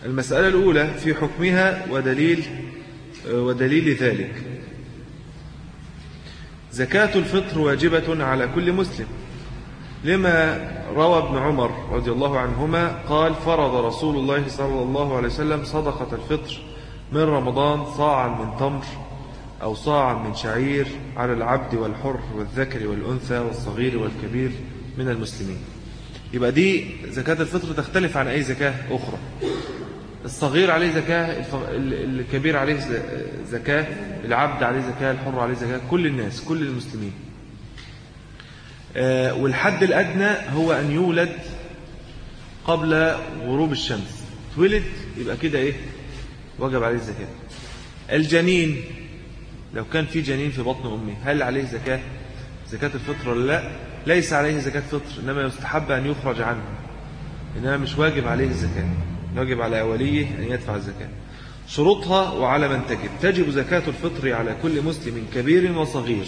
المسألة الأولى في حكمها ودليل ذلك. زكاة الفطر واجبة على كل مسلم، لما روى ابن عمر رضي الله عنهما قال: فرض رسول الله صلى الله عليه وسلم صدقة الفطر من رمضان صاعا من تمر أو صاعا من شعير على العبد والحر والذكر والأنثى والصغير والكبير من المسلمين. يبقى دي زكاة الفطر تختلف عن أي زكاة أخرى. الصغير عليه زكاة، الكبير عليه زكاة، العبد عليه زكاة، الحر عليه زكاة، كل الناس، كل المسلمين. والحد الأدنى هو أن يولد قبل غروب الشمس. تولد يبقى كده إيه؟ وجب عليه الزكاة. الجنين لو كان في جنين في بطن أمه هل عليه زكاة الفطر ولا لا؟ ليس عليه زكاة فطر، إنما يستحب أن يخرج عنه، إنما مش واجب عليه الزكاة، يجب على وليه أن يدفع الزكاة. شروطها وعلى من تجب زكاة الفطر على كل مسلم كبير وصغير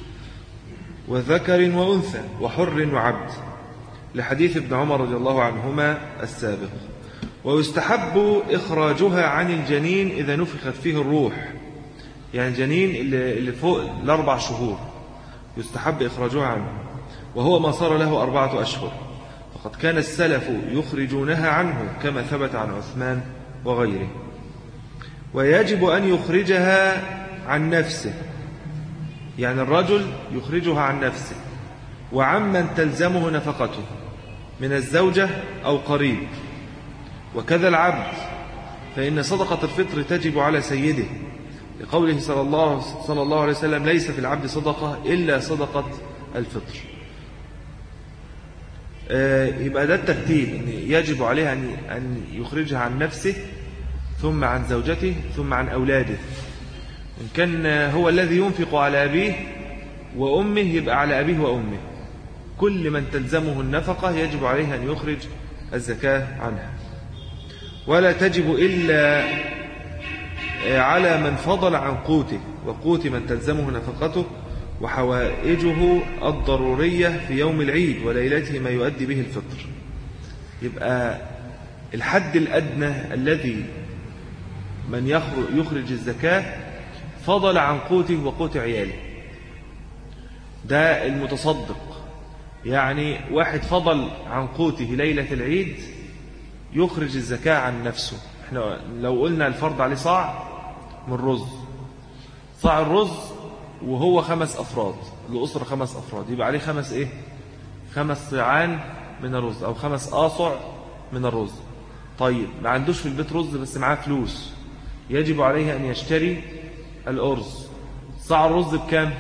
وذكر وأنثى وحر وعبد، لحديث ابن عمر رضي الله عنهما السابق. ويستحب إخراجها عن الجنين إذا نفخت فيه الروح، يعني الجنين اللي فوق 4 شهور يستحب إخراجها عنه، وهو ما صار له 4 أشهر، فقد كان السلف يخرجونها عنه كما ثبت عن عثمان وغيره. ويجب أن يخرجها عن نفسه، يعني الرجل يخرجها عن نفسه وعمن تلزمه نفقته من الزوجة أو قريب، وكذا العبد، فإن صدقة الفطر تجب على سيده، لقوله صلى الله عليه وسلم: ليس في العبد صدقة إلا صدقة الفطر. يبقى ده الترتيب، إن يجب عليه أن يخرجها عن نفسه، ثم عن زوجته، ثم عن أولاده. إن كان هو الذي ينفق على أبيه وأمه يبقى على أبيه وأمه. كل من تلزمه النفقة يجب عليه أن يخرج الزكاة عنها. ولا تجب إلا على من فضل عن قوته وقوت من تلزمه نفقته وحوائجه الضرورية في يوم العيد وليلته ما يؤدي به الفطر. يبقى الحد الأدنى الذي من يخرج الزكاة فضل عن قوته وقوت عياله، ده المتصدق. يعني واحد فضل عن قوته ليلة العيد يخرج الزكاة عن نفسه. احنا لو قلنا الفرض عليه صاع من رز، صاع الرز وهو 5 أفراد، الأسرة 5 أفراد، يبقى عليه 5 صاعان من الرز أو 5 آصع من الرز. طيب ما عندوش في البيت رز بس معاه فلوس، يجب عليه أن يشتري الأرز. صاع الرز بكام؟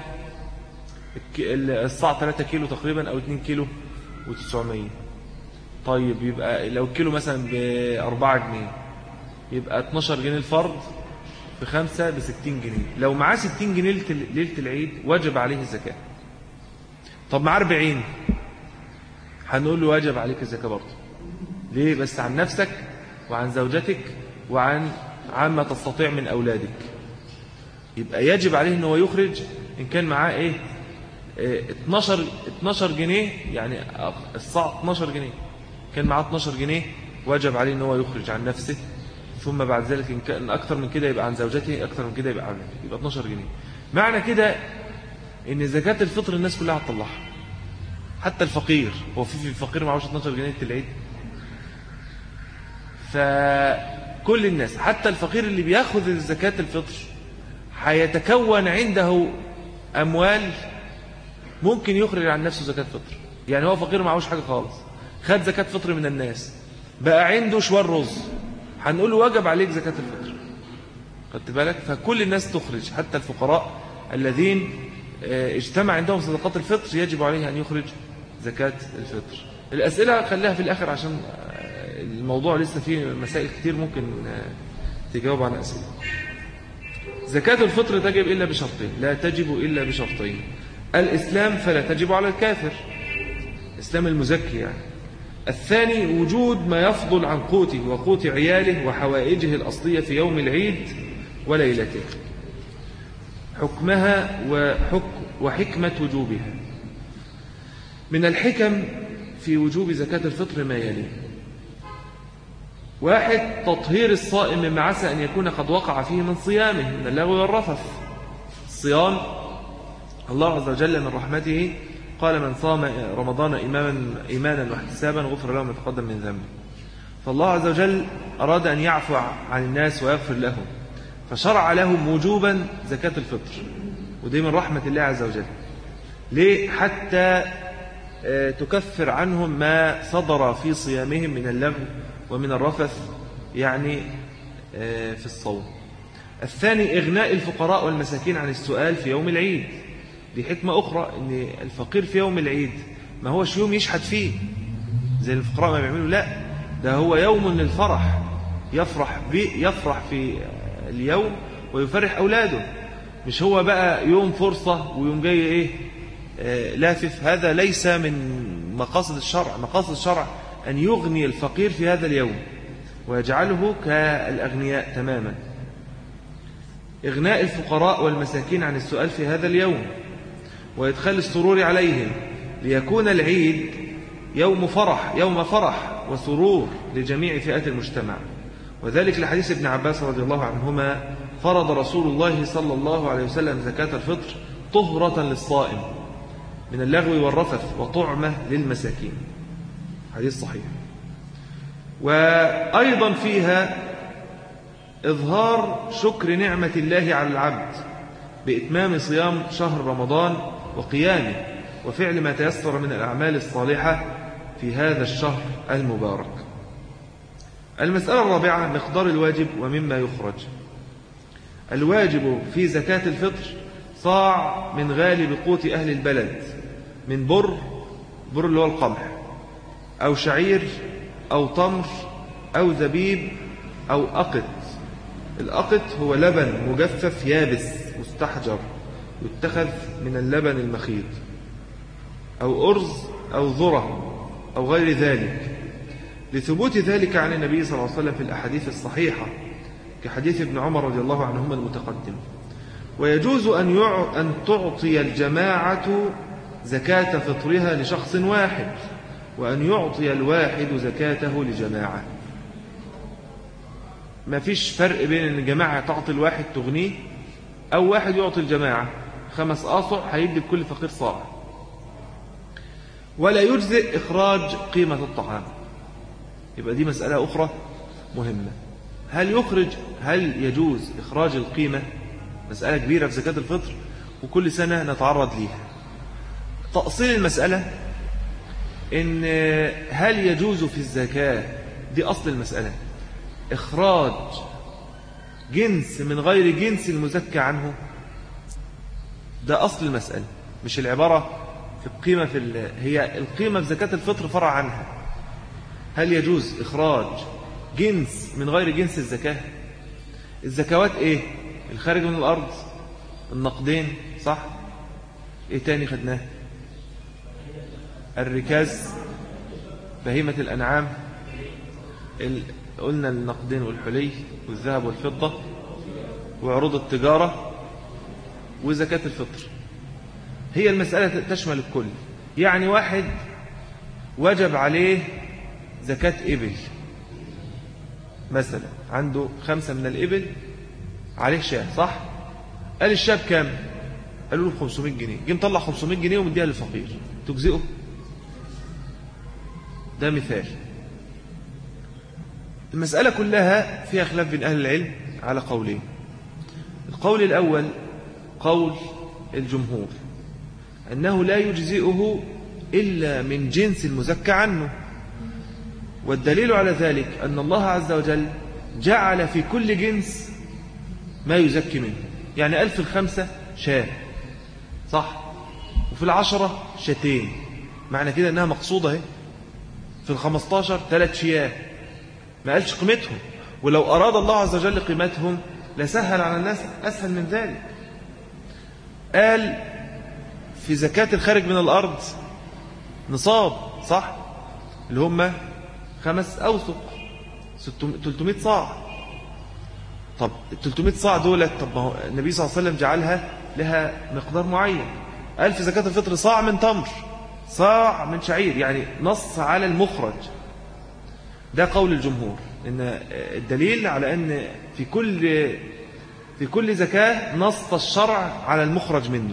الصاع 3 كيلو تقريبا أو 2 كيلو و900. طيب يبقى لو كيلو مثلا ب4 جنيه يبقى 12 جنيه الفرد، ب5 ب60 جنيه. لو معاه 60 جنيه ليلة العيد وجب عليه الزكاة. طب معاه 40 هنقول له واجب عليك الزكاة برضه. ليه؟ بس عن نفسك وعن زوجتك وعن عما تستطيع من أولادك. يبقى يجب عليه أنه يخرج إن كان معاه 12 جنيه، يعني الصاع 12 جنيه، كان معاه 12 جنيه واجب عليه أنه يخرج عن نفسه، ثم بعد ذلك إن كان أكثر من كده يبقى عن زوجته، أكثر من كده يبقى عن نفسه، يبقى 12 جنيه. معنى كده إن زكاة الفطر الناس كلها هتطلعها، حتى الفقير. هو في الفقير معهوش 12 جنيه العيد؟ فكل الناس حتى الفقير اللي بياخذ زكاة الفطر هيتكون عنده أموال ممكن يخرج عن نفسه زكاة فطر. يعني هو فقير معهوش حاجة خالص، خد زكاة فطر من الناس، بقى عنده شوار رز، هنقول له واجب عليك زكاة الفطر. خدت بالك؟ فكل الناس تخرج، حتى الفقراء الذين اجتمع عندهم صدقات الفطر يجب عليه أن يخرج زكاة الفطر. الأسئلة خليها في الآخر عشان الموضوع لسه فيه مسائل كتير ممكن تجاوب عن أسئلة. زكاة الفطر تجب إلا بشرطين، لا تجب إلا بشرطين: الإسلام فلا تجب على الكافر، إسلام المزكي يعني. الثاني وجود ما يفضل عن قوته وقوت عياله وحوائجه الأصلية في يوم العيد وليلته. حكمها وحكمة وجوبها. من الحكم في وجوب زكاة الفطر ما يلي: واحد تطهير الصائم مما عسى أن يكون قد وقع فيه من صيامه من اللغو والرفث. الصيام الله عز وجل من رحمته قال من صام رمضان إيمانا واحتسابا غفر له ما تقدم من ذنبه. فالله عز وجل أراد أن يعفو عن الناس ويغفر لهم، فشرع لهم وجوبا زكاة الفطر، ودي من رحمة الله عز وجل. ليه؟ حتى تكفر عنهم ما صدر في صيامهم من اللغو ومن الرفث يعني في الصوم. الثاني إغناء الفقراء والمساكين عن السؤال في يوم العيد. دي حكمة أخرى، أن الفقير في يوم العيد ما هوش يوم يشحت فيه زي الفقراء ما بيعملوا، لا، ده هو يوم للفرح، يفرح في اليوم ويفرح أولاده، مش هو بقى يوم فرصة ويوم جاي لافف. هذا ليس من مقاصد الشرع. مقاصد الشرع أن يغني الفقير في هذا اليوم ويجعله كالأغنياء تماما. إغناء الفقراء والمساكين عن السؤال في هذا اليوم وإدخال السرور عليهم، ليكون العيد يوم فرح وسرور لجميع فئات المجتمع. وذلك لحديث ابن عباس رضي الله عنهما: فرض رسول الله صلى الله عليه وسلم زكاة الفطر طهرة للصائم من اللغو والرفث وطعمة للمساكين. حديث صحيح. وأيضا فيها إظهار شكر نعمة الله على العبد بإتمام صيام شهر رمضان وقيامه وفعل ما تيسر من الأعمال الصالحة في هذا الشهر المبارك. المسألة الرابعة: مقدار الواجب ومما يخرج. الواجب في زكاة الفطر صاع من غالب قوت أهل البلد، من بر اللي هو القمح، أو شعير، أو تمر، أو زبيب، أو أقط. الأقط هو لبن مجفف يابس مستحجر يتخذ من اللبن المخيط، أو أرز، أو ذرة، أو غير ذلك، لثبوت ذلك عن النبي صلى الله عليه وسلم في الأحاديث الصحيحة كحديث ابن عمر رضي الله عنهما المتقدم. ويجوز أن تعطي الجماعة زكاة فطرها لشخص واحد، وأن يعطي الواحد زكاته لجماعة. ما فيش فرق بين أن الجماعة تعطي الواحد تغنيه، أو واحد يعطي الجماعة 5 آصع هيدي بكل فقير صاع. ولا يجزئ إخراج قيمة الطعام. يبقى دي مسألة أخرى مهمة. هل يجوز إخراج القيمة؟ مسألة كبيرة في زكاة الفطر وكل سنة نتعرض ليها. تأصيل المسألة إن هل يجوز في الزكاة، دي أصل المسألة، إخراج جنس من غير جنس المزكى عنه. ده أصل المسألة، مش العبارة في القيمة هي القيمة في زكاة الفطر فرع عنها. هل يجوز إخراج جنس من غير جنس الزكاة؟ الزكوات إيه؟ الخارج من الأرض، النقدين، صح؟ إيه تاني خدناه؟ الركاز، بهيمة الأنعام، قلنا النقدين والحلي والذهب والفضة وعروض التجارة وزكاة الفطر. هي المسألة تشمل الكل. يعني واحد وجب عليه زكاة إبل مثلا، عنده 5 من الإبل، عليه شاه، صح؟ قال الشاه بكام؟ قالوا له 500 جنيه. جه مطلع 500 جنيه ومديها للفقير، تجزئه؟ ده مثال. المسألة كلها فيها خلاف بين أهل العلم على قولين. القول الأول قول الجمهور أنه لا يجزئه إلا من جنس المزكى عنه، والدليل على ذلك أن الله عز وجل جعل في كل جنس ما يزكي منه. يعني 1000 في 5 شاة، صح؟ وفي 10 شاتين، معنى كده أنها مقصودة اهي. في 15 3 شياه، ما قالش قيمتهم، ولو أراد الله عز وجل قيمتهم لسهل على الناس أسهل من ذلك. قال في زكاة الخارج من الأرض نصاب، صح؟ اللي هم 5 أوسق 300 صاع. طب 300 صاع دولت، طب ما هو النبي صلى الله عليه وسلم جعلها لها مقدار معين. قال في زكاة الفطر صاع من تمر، صاع من شعير، يعني نص على المخرج. ده قول الجمهور. إن الدليل على أن في كل زكاة نص الشرع على المخرج منه.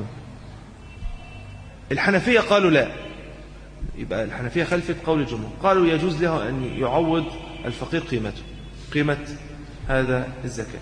الحنفية قالوا لا، يبقى الحنفية خلفت قول الجمهور، قالوا يجوز له أن يعوض الفقير قيمة هذا الزكاة.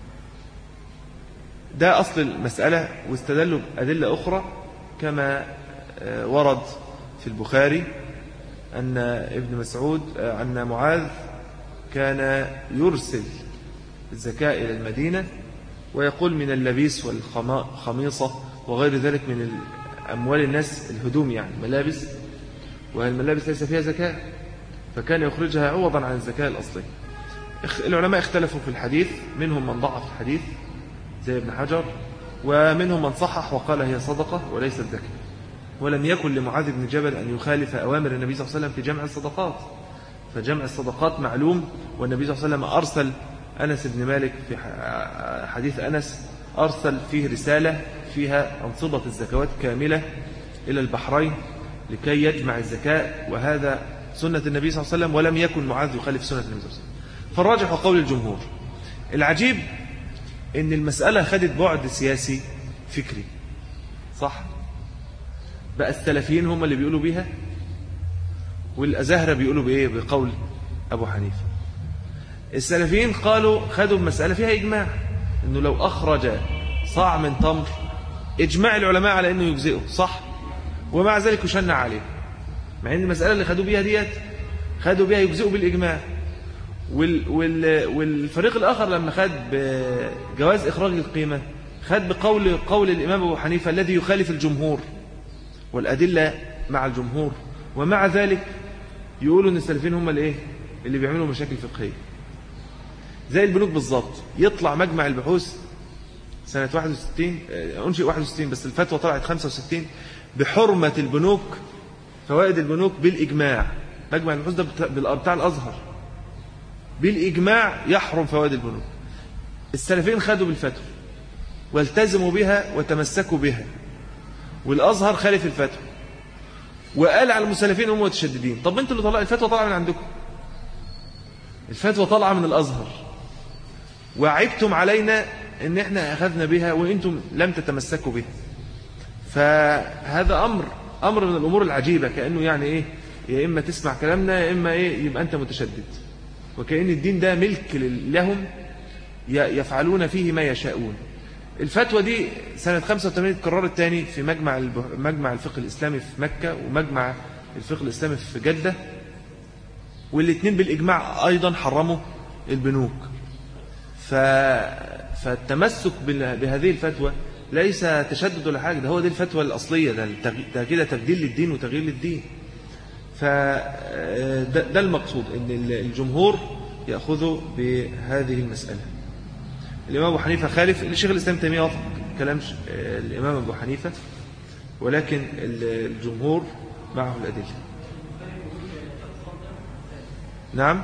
ده أصل المسألة، واستدلوا بأدلة أخرى كما ورد في البخاري أن ابن مسعود أن معاذ كان يرسل الزكاة إلى المدينة ويقول من اللبيس والخميصة وغير ذلك من أموال الناس، الهدوم يعني ملابس، والملابس ليس فيها زكاة، فكان يخرجها عوضا عن الزكاة الأصلية. العلماء اختلفوا في الحديث، منهم من ضعف الحديث زي ابن حجر، ومنهم من صحح وقال هي صدقة وليست زكاة. ولم يكن لمعاذ بن جبل أن يخالف أوامر النبي صلى الله عليه وسلم في جمع الصدقات، فجمع الصدقات معلوم، والنبي صلى الله عليه وسلم أرسل أنس بن مالك في حديث أنس، أرسل فيه رسالة فيها أنصبة الزكوات كاملة إلى البحرين لكي يجمع الزكاة، وهذا سنة النبي صلى الله عليه وسلم، ولم يكن معاذ يخالف سنة النبي صلى الله عليه وسلم. فالراجح قول الجمهور. العجيب إن المسألة خدت بعد سياسي فكري، صح؟ بقى السلفيين هم اللي بيقولوا بيها، والأزهرة بيقولوا بإيه؟ بقول أبو حنيفة. السلفيين قالوا خدوا المسألة فيها إجماع، إنه لو أخرج صاع من تمر إجماع العلماء على إنه يجزئه، صح؟ ومع ذلك يشنع عليه، مع إن المسألة اللي خدوا بيها ديت خدوا بيها يجزئوا بالإجماع. والفريق الآخر لما خد بجواز إخراج القيمة خد قول الإمام أبو حنيفة الذي يخالف الجمهور والأدلة مع الجمهور، ومع ذلك يقولوا إن السلفيين هم اللي بيعملوا مشاكل فقهية. زي البنوك بالظبط، يطلع مجمع البحوث سنة 61 أنشئ 61 بس الفتوى طلعت 65 بحرمة البنوك، فوائد البنوك بالإجماع. مجمع البحوث ده بتاع الأزهر، بالإجماع يحرم فوائد البنوك. السلفيين خدوا بالفتوى والتزموا بها وتمسكوا بها، والأزهر خالف الفتوى وقال على المسلفين هم متشددين. طب انتوا اللي طلعوا الفتوى، طالعه من عندكم، الفتوى طالعه من الأزهر، وعبتم علينا ان احنا اخذنا بها وانتم لم تتمسكوا بها. فهذا امر من الامور العجيبه، كانه يعني ايه، يا اما تسمع كلامنا يا اما ايه يبقى انت متشدد، وكأن الدين ده ملك لهم يفعلون فيه ما يشاءون. الفتوى دي سنة 85 اتكررت تاني في مجمع الفقه الإسلامي في مكة ومجمع الفقه الإسلامي في جدة، والاثنين بالإجماع أيضا حرموا البنوك. فالتمسك بهذه الفتوى ليس تشدد ولا حاجة، ده هو دي الفتوى الأصلية، ده كده تبديل للدين وتغيير للدين. فده المقصود، ان الجمهور يأخذوا بهذه المسألة. الإمام أبو حنيفة خالف، الشيخ الإسلام تيمية وافق كلام الإمام أبو حنيفة، ولكن الجمهور معه الأدلة. نعم،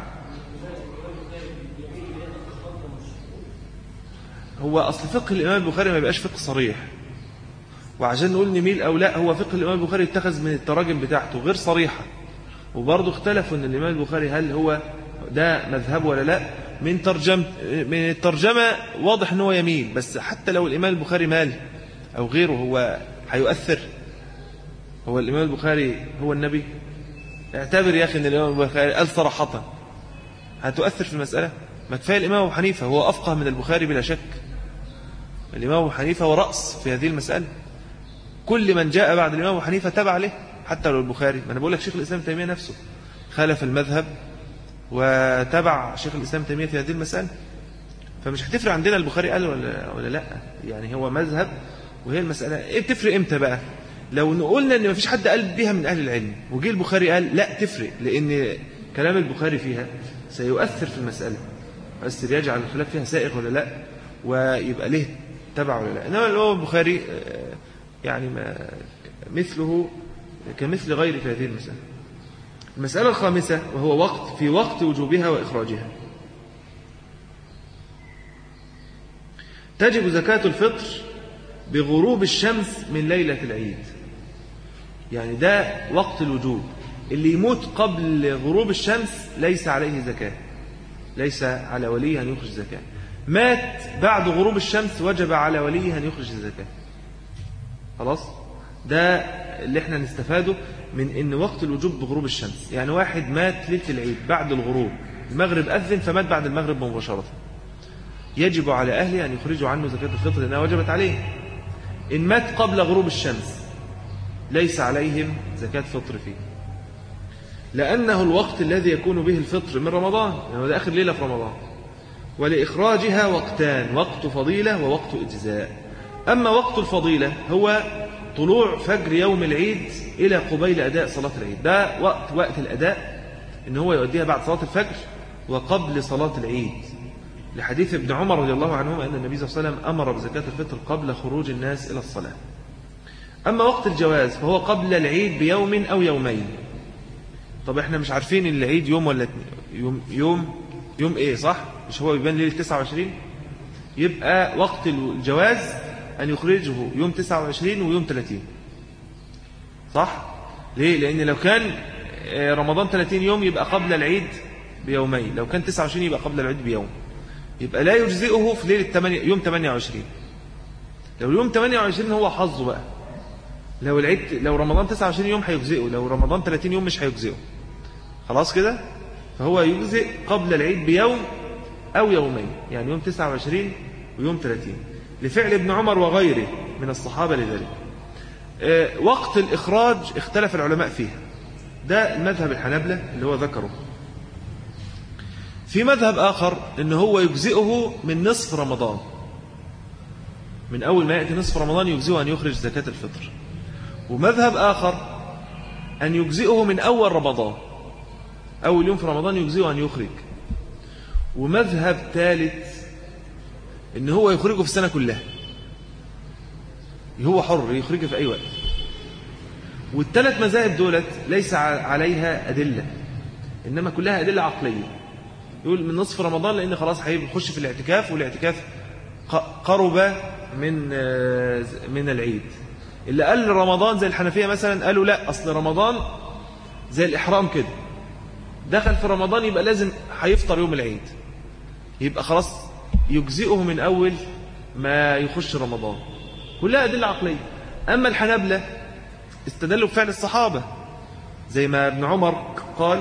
هو أصل فقه الإمام البخاري ما بيبقاش فقه صريح، وعشان نقول نميل أو لا، هو فقه الإمام البخاري اتخذ من التراجم بتاعته غير صريحة، وبرضه اختلفوا أن الإمام البخاري هل هو ده مذهبه ولا لا. من الترجمة واضح أنه يميل، بس حتى لو الإمام البخاري مال أو غيره هو هيؤثر. هو الإمام البخاري هو النبي؟ اعتبر يا أخي أن الإمام البخاري قال صراحة، هتؤثر في المسألة؟ ما كفاية الإمام أبو حنيفة هو أفقه من البخاري بلا شك. الإمام أبو حنيفة هو رأس في هذه المسألة، كل من جاء بعد الإمام أبو حنيفة تبع له، حتى لو البخاري. ما أنا بقول لك شيخ الإسلام تيمية نفسه خالف المذهب وتبع شيخ الإسلام تيمية في هذه المسألة، فمش هتفرق عندنا البخاري قال ولا لا، يعني هو مذهب وهي المسألة. إيه بتفرق إمتى بقى؟ لو قلنا إن مفيش حد قال بيها من أهل العلم وجي البخاري قال لا، تفرق، لأن كلام البخاري فيها سيؤثر في المسألة، يؤثر، يجعل الخلاف فيها سائغ ولا لا، ويبقى له تبع ولا لا. إنما الإمام البخاري يعني ما مثله كمثل غيره في هذه المسألة. المسألة الخامسة وهو في وقت وجوبها وإخراجها. تجب زكاة الفطر بغروب الشمس من ليلة العيد، يعني ده وقت الوجوب. اللي يموت قبل غروب الشمس ليس عليه زكاة، ليس على وليه أن يخرج زكاة. مات بعد غروب الشمس وجب على وليه أن يخرج الزكاة. خلاص، ده اللي احنا نستفاده من ان وقت الوجوب بغروب الشمس. يعني واحد مات ليلة العيد بعد الغروب، المغرب أذن فمات بعد المغرب مباشرة، يجب على أهله أن يخرجوا عنه زكاة الفطر لأنها وجبت عليه. إن مات قبل غروب الشمس ليس عليهم زكاة فطر فيه، لأنه الوقت الذي يكون به الفطر من رمضان، يعني ده آخر ليلة في رمضان. ولإخراجها وقتان، وقت فضيلة ووقت إجزاء. أما وقت الفضيلة هو طلوع فجر يوم العيد إلى قبيل أداء صلاة العيد، ده وقت الأداء إن هو يؤديها بعد صلاة الفجر وقبل صلاة العيد، لحديث ابن عمر رضي الله عنهما أن النبي صلى الله عليه وسلم أمر بزكاة الفطر قبل خروج الناس إلى الصلاة. أما وقت الجواز فهو قبل العيد بيوم أو يومين. طب احنا مش عارفين العيد يوم ولا يوم ايه، صح؟ مش هو يبان ليلة 29؟ يبقى وقت الجواز أن يخرجه يوم 29 ويوم 30، صح؟ ليه؟ لأن لو كان رمضان 30 يوم يبقى قبل العيد بيومين، لو كان 29 يبقى قبل العيد بيوم، يبقى لا يجزئه في ليلة يوم 28. لو اليوم 28 هو حظه بقى، لو رمضان 29 يوم هيجزئه، لو رمضان 30 يوم مش هيجزئه. خلاص كده؟ فهو يجزئ قبل العيد بيوم أو يومين، يعني يوم 29 ويوم 30، لفعل ابن عمر وغيره من الصحابة لذلك. وقت الإخراج اختلف العلماء فيها، ده المذهب الحنبلة اللي هو ذكره. في مذهب آخر إن هو يجزئه من نصف رمضان، من أول ما يأتي نصف رمضان يجزئه أن يخرج زكاة الفطر. ومذهب آخر أن يجزئه من أول رمضان، أول يوم في رمضان يجزئه أن يخرج. ومذهب ثالث إن هو يخرجه في السنة كلها، هو حر يخرجه في أي وقت. والثلاث مذاهب دولت ليس عليها أدلة، إنما كلها أدلة عقلية. يقول من نصف رمضان لأن خلاص هيخش في الاعتكاف، والاعتكاف قرب من العيد. اللي قال رمضان زي الحنفية مثلا قالوا لا، أصل رمضان زي الإحرام كده، دخل في رمضان يبقى لازم هيفطر يوم العيد، يبقى خلاص يجزئه من أول ما يخش رمضان. كلها أدلة عقلية. أما الحنبلة استدلوا بفعل الصحابة، زي ما ابن عمر قال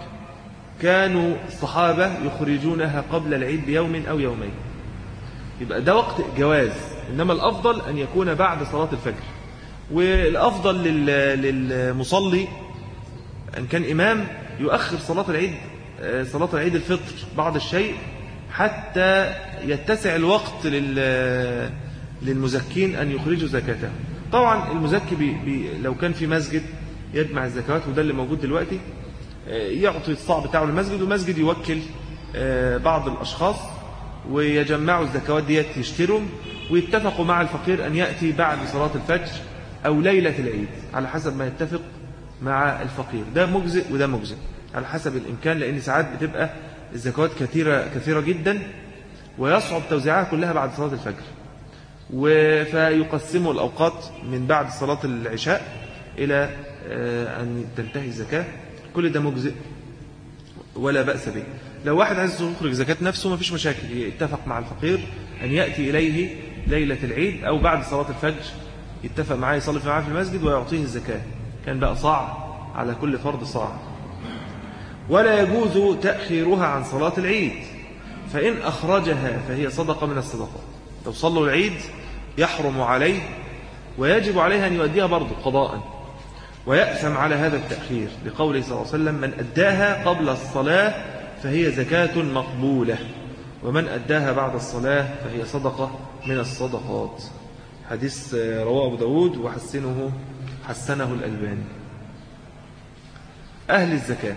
كانوا الصحابة يخرجونها قبل العيد بيوم أو يومين، يبقى ده وقت جواز. إنما الأفضل أن يكون بعد صلاة الفجر، والأفضل للمصلي أن كان إمام يؤخر صلاة العيد الفطر بعض الشيء حتى يتسع الوقت للمزكين أن يخرجوا زكاته. طبعا المزكي لو كان في مسجد يجمع الزكوات، وده اللي موجود دلوقتي، يعطي الصاع بتاعه للمسجد، والمسجد يوكل بعض الأشخاص ويجمعوا الزكوات ديت، يشتروا ويتفقوا مع الفقير أن يأتي بعد صلاة الفجر أو ليلة العيد على حسب ما يتفق مع الفقير. ده مجزئ وده مجزئ على حسب الإمكان، لأن ساعات بتبقى الزكوات كثيرة جدا ويصعب توزيعها كلها بعد صلاة الفجر، فيقسموا الأوقات من بعد صلاة العشاء إلى أن تنتهي الزكاة. كل ده مجزئ ولا بأس به. لو واحد عايز يخرج زكاة نفسه ما فيش مشاكل، يتفق مع الفقير أن يأتي إليه ليلة العيد أو بعد صلاة الفجر، يتفق معاه يصلي معاه في المسجد ويعطيه الزكاة، كان بقى صاع على كل فرد صاع. ولا يجوز تأخيرها عن صلاة العيد، فإن أخرجها فهي صدقة من الصدقات. لو صلوا العيد يحرم عليه ويجب عليه أن يؤديها برضه قضاء، ويأثم على هذا التأخير، لقوله صلى الله عليه وسلم من أداها قبل الصلاة فهي زكاة مقبولة، ومن أداها بعد الصلاة فهي صدقة من الصدقات. حديث رواه أبو داود وحسنه الألباني. أهل الزكاة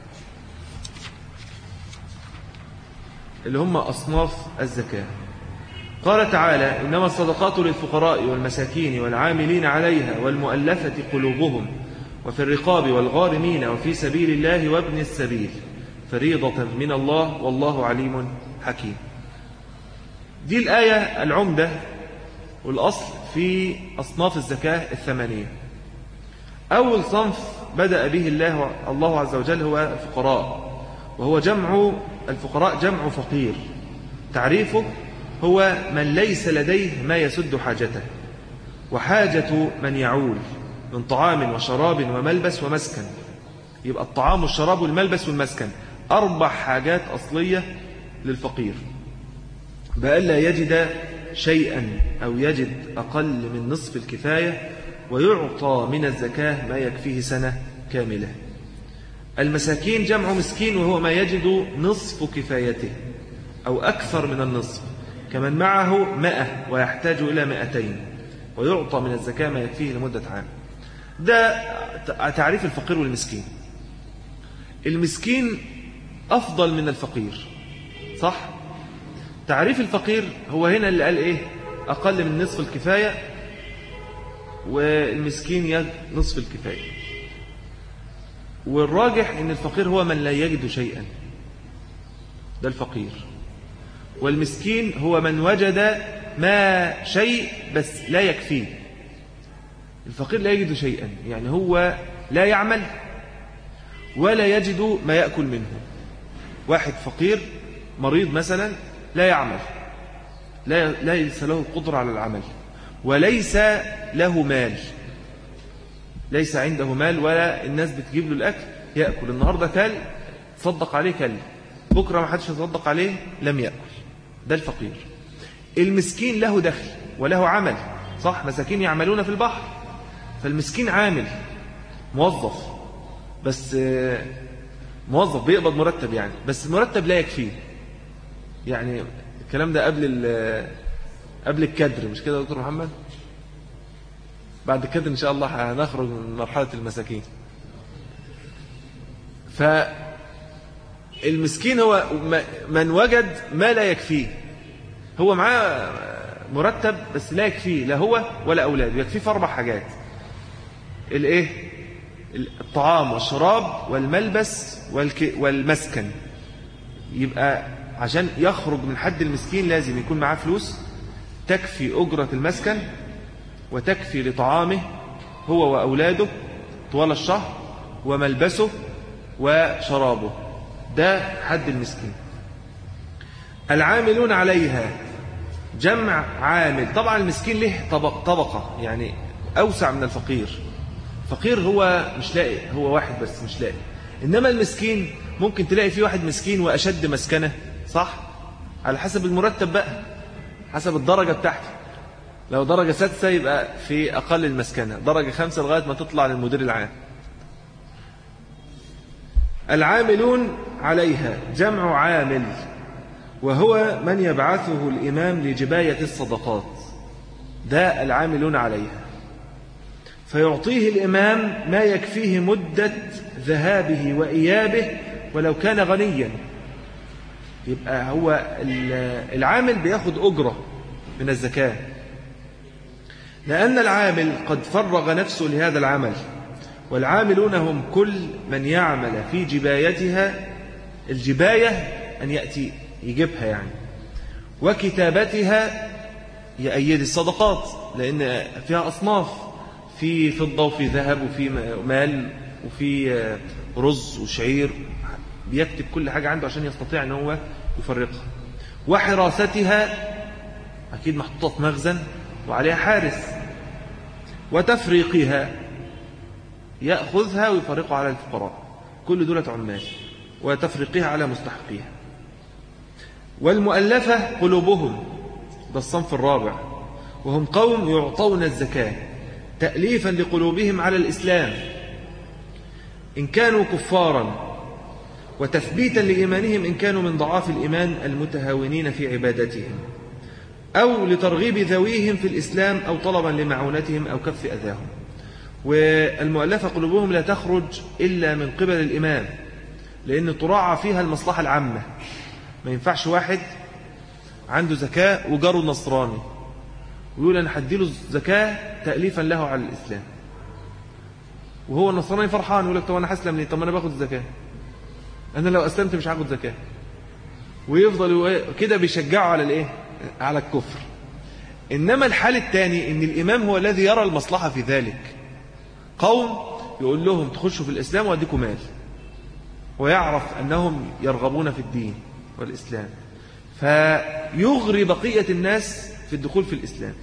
اللي هم أصناف الزكاة، قال تعالى إنما الصدقات للفقراء والمساكين والعاملين عليها والمؤلفة قلوبهم وفي الرقاب والغارمين وفي سبيل الله وابن السبيل فريضة من الله والله عليم حكيم. دي الآية العمدة والأصل في أصناف الزكاة الثمانية. أول صنف بدأ به الله عز وجل هو الفقراء، وهو جمع الفقراء جمع فقير. تعريفه هو من ليس لديه ما يسد حاجته، وحاجة من يعول من طعام وشراب وملبس ومسكن. يبقى الطعام والشراب والملبس والمسكن 4 حاجات أصلية للفقير، بألا يجد شيئا أو يجد أقل من نصف الكفاية، ويعطى من الزكاة ما يكفيه سنة كاملة. المساكين جمع مسكين، وهو ما يجد نصف كفايته أو أكثر من النصف، كمن معه 100 ويحتاج إلى 200، ويعطى من الزكاة ما يكفيه لمدة عام. ده تعريف الفقير والمسكين. المسكين أفضل من الفقير، صح؟ تعريف الفقير هو هنا اللي قال إيه؟ أقل من نصف الكفاية، والمسكين نصف الكفاية. والراجح إن الفقير هو من لا يجد شيئا، ده الفقير. والمسكين هو من وجد ما شيء بس لا يكفيه. الفقير لا يجد شيئا، يعني هو لا يعمل ولا يجد ما يأكل منه. واحد فقير مريض مثلا لا يعمل، ليس له القدرة على العمل، وليس له مال، ليس عنده مال، ولا الناس بتجيب له الأكل يأكل. النهاردة كل تصدق عليه كل، بكرة ما حدش يتصدق عليه لم يأكل. ده الفقير. المسكين له دخل وله عمل، صح؟ مساكين يعملون في البحر. فالمسكين عامل موظف، بس موظف بيقبض مرتب يعني، بس المرتب لا يكفيه. يعني الكلام ده قبل الكدر، مش كده يا دكتور محمد؟ بعد الكدر إن شاء الله هنخرج من مرحلة المساكين. فالمسكين هو من وجد ما لا يكفيه. هو معاه مرتب بس لا يكفيه، لا هو ولا أولاده، يكفيه في 4 حاجات: الطعام والشراب والملبس والمسكن. يبقى عشان يخرج من حد المسكين لازم يكون معاه فلوس تكفي أجرة المسكن، وتكفي لطعامه هو وأولاده طوال الشهر، وملبسه وشرابه. ده حد المسكين. العاملون عليها جمع عامل. طبعا المسكين له طبقة يعني أوسع من الفقير. الفقير هو مش لاقي، هو واحد بس مش لاقي. إنما المسكين ممكن تلاقي فيه واحد مسكين وأشد مسكنة، صح؟ على حسب المرتب بقى، حسب الدرجة بتاعته. لو درجة 6 يبقى في أقل المسكنة، درجة 5 لغاية ما تطلع للمدير العام. العاملون عليها جمع عامل، وهو من يبعثه الإمام لجباية الصدقات. ده العاملون عليها، فيعطيه الإمام ما يكفيه مدة ذهابه وإيابه ولو كان غنيا. يبقى هو العامل بياخد أجرة من الزكاة، لأن العامل قد فرغ نفسه لهذا العمل. والعاملون هم كل من يعمل في جبايتها. الجباية أن يأتي يجيبها يعني، وكتابتها يأيد الصدقات، لأن فيها أصناف، في فضة وفي ذهب وفي مال وفي رز وشعير. بيكتب كل حاجة عنده عشان يستطيع أن هو يفرقها. وحراستها أكيد محطوطة في مخزن وعليها حارس. وتفريقها يأخذها ويفرقها على الفقراء، كل دولة عمال، وتفريقها على مستحقيها. والمؤلفة قلوبهم، ده الصنف الرابع، وهم قوم يعطون الزكاة تأليفا لقلوبهم على الإسلام إن كانوا كفارا، وتثبيتا لإيمانهم إن كانوا من ضعاف الإيمان المتهاونين في عبادتهم، أو لترغيب ذويهم في الإسلام، أو طلبا لمعونتهم أو كف أذاهم. والمؤلفة قلوبهم لا تخرج إلا من قبل الإمام، لأن تراعى فيها المصلحة العامة. ما ينفعش واحد عنده زكاة وجاره نصراني ويقول أنا هديله زكاة تأليفا له على الإسلام، وهو النصراني فرحان يقول لك طب أنا هسلم ليه؟ طب أنا باخد الزكاة، أنا لو أسلمت مش هاخد زكاة. ويفضل كده بيشجعه على الإيه؟ على الكفر. إنما الحال الثاني إن الإمام هو الذي يرى المصلحة في ذلك. قوم يقول لهم تخشوا في الإسلام وأديكم مال، ويعرف أنهم يرغبون في الدين والإسلام، فيغري بقية الناس في الدخول في الإسلام.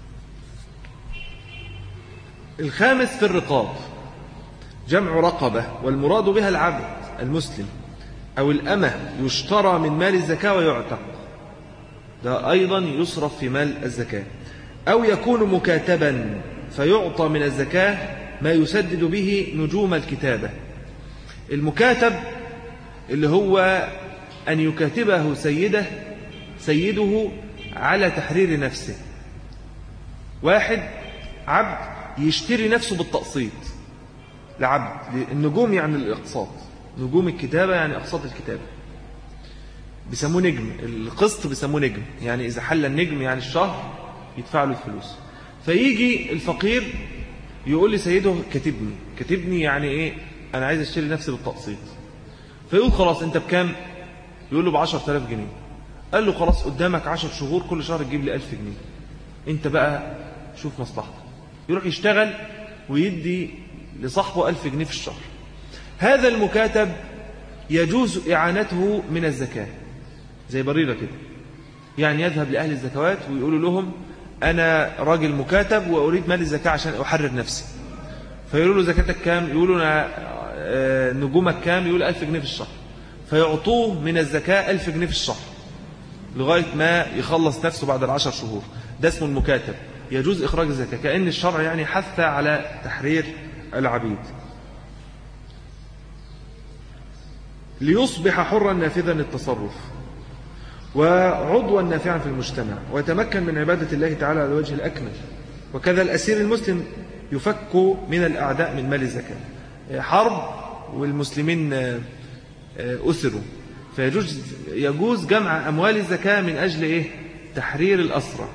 الخامس في الرقاب، جمع رقبة، والمراد بها العبد المسلم أو الأمة يشترى من مال الزكاة ويعتق، ده أيضا يصرف في مال الزكاة. أو يكون مكاتبا فيعطى من الزكاة ما يسدد به نجوم الكتابة. المكاتب اللي هو أن يكاتبه سيده على تحرير نفسه. واحد عبد يشتري نفسه بالتقسيط لعبد، النجوم يعني الإقساط، نجوم الكتابة يعني أقساط الكتابة، بيسموه نجم. القسط بيسموه نجم، يعني إذا حل النجم يعني الشهر يدفع له الفلوس. فيجي الفقير يقول لي سيده كتبني يعني إيه، أنا عايز أشتري نفسي بالتقسيط. فيقول خلاص أنت بكام؟ يقول له ب10,000 جنيه. قال له خلاص قدامك 10 شهور كل شهر تجيب لي 1000 جنيه، أنت بقى شوف مصلحتك. يروح يشتغل ويدي لصاحبه 1000 جنيه في الشهر. هذا المكاتب يجوز إعانته من الزكاة زي بريرة كده، يعني يذهب لأهل الزكوات ويقولوا لهم أنا راجل مكاتب وأريد مال الزكاة عشان أحرر نفسي. فيقولوا له زكاتك كام؟ يقولوا نجومك كام؟ يقول 1000 جنيه في الشهر. فيعطوه من الزكاة 1000 جنيه في الشهر لغاية ما يخلص نفسه بعد 10 شهور. ده اسمه المكاتب، يجوز إخراج الزكاة، كأن الشرع يعني حث على تحرير العبيد. ليصبح حرا نافذا التصرف وعضوا نافعا في المجتمع ويتمكن من عبادة الله تعالى على الوجه الأكمل. وكذا الأسير المسلم يفك من الأعداء من مال الزكاة. حرب والمسلمين أسروا، فيجوز جمع أموال الزكاة من أجل إيه؟ تحرير الأسرى.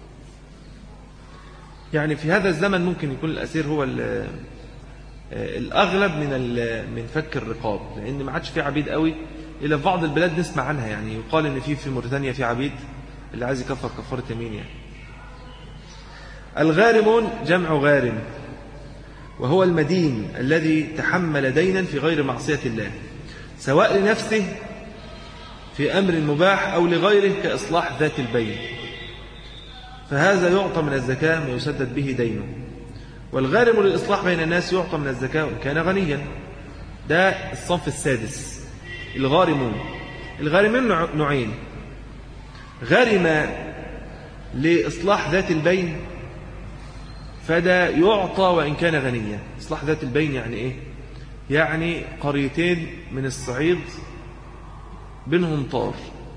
يعني في هذا الزمن ممكن يكون الأسير هو الأغلب من فك الرقاب، لأن ما عادش في عبيد قوي إلا في بعض البلاد نسمع عنها. يعني يقال إن في موريتانيا في عبيد اللي عايز يكفر كفارة يمين يعني. الغارمون جمع غارم، وهو المدين الذي تحمل دينا في غير معصية الله، سواء لنفسه في أمر مباح أو لغيره كإصلاح ذات البين، فهذا يعطى من الزكاة ما يسدد به دينه. والغارم للإصلاح بين الناس يعطى من الزكاة وإن كان غنيا. ده الصنف السادس. الغارمين نوعين: غارم لإصلاح ذات البين فده يعطى وإن كان غنيا. إصلاح ذات البين يعني إيه؟ يعني قريتين من الصعيد بينهم طار،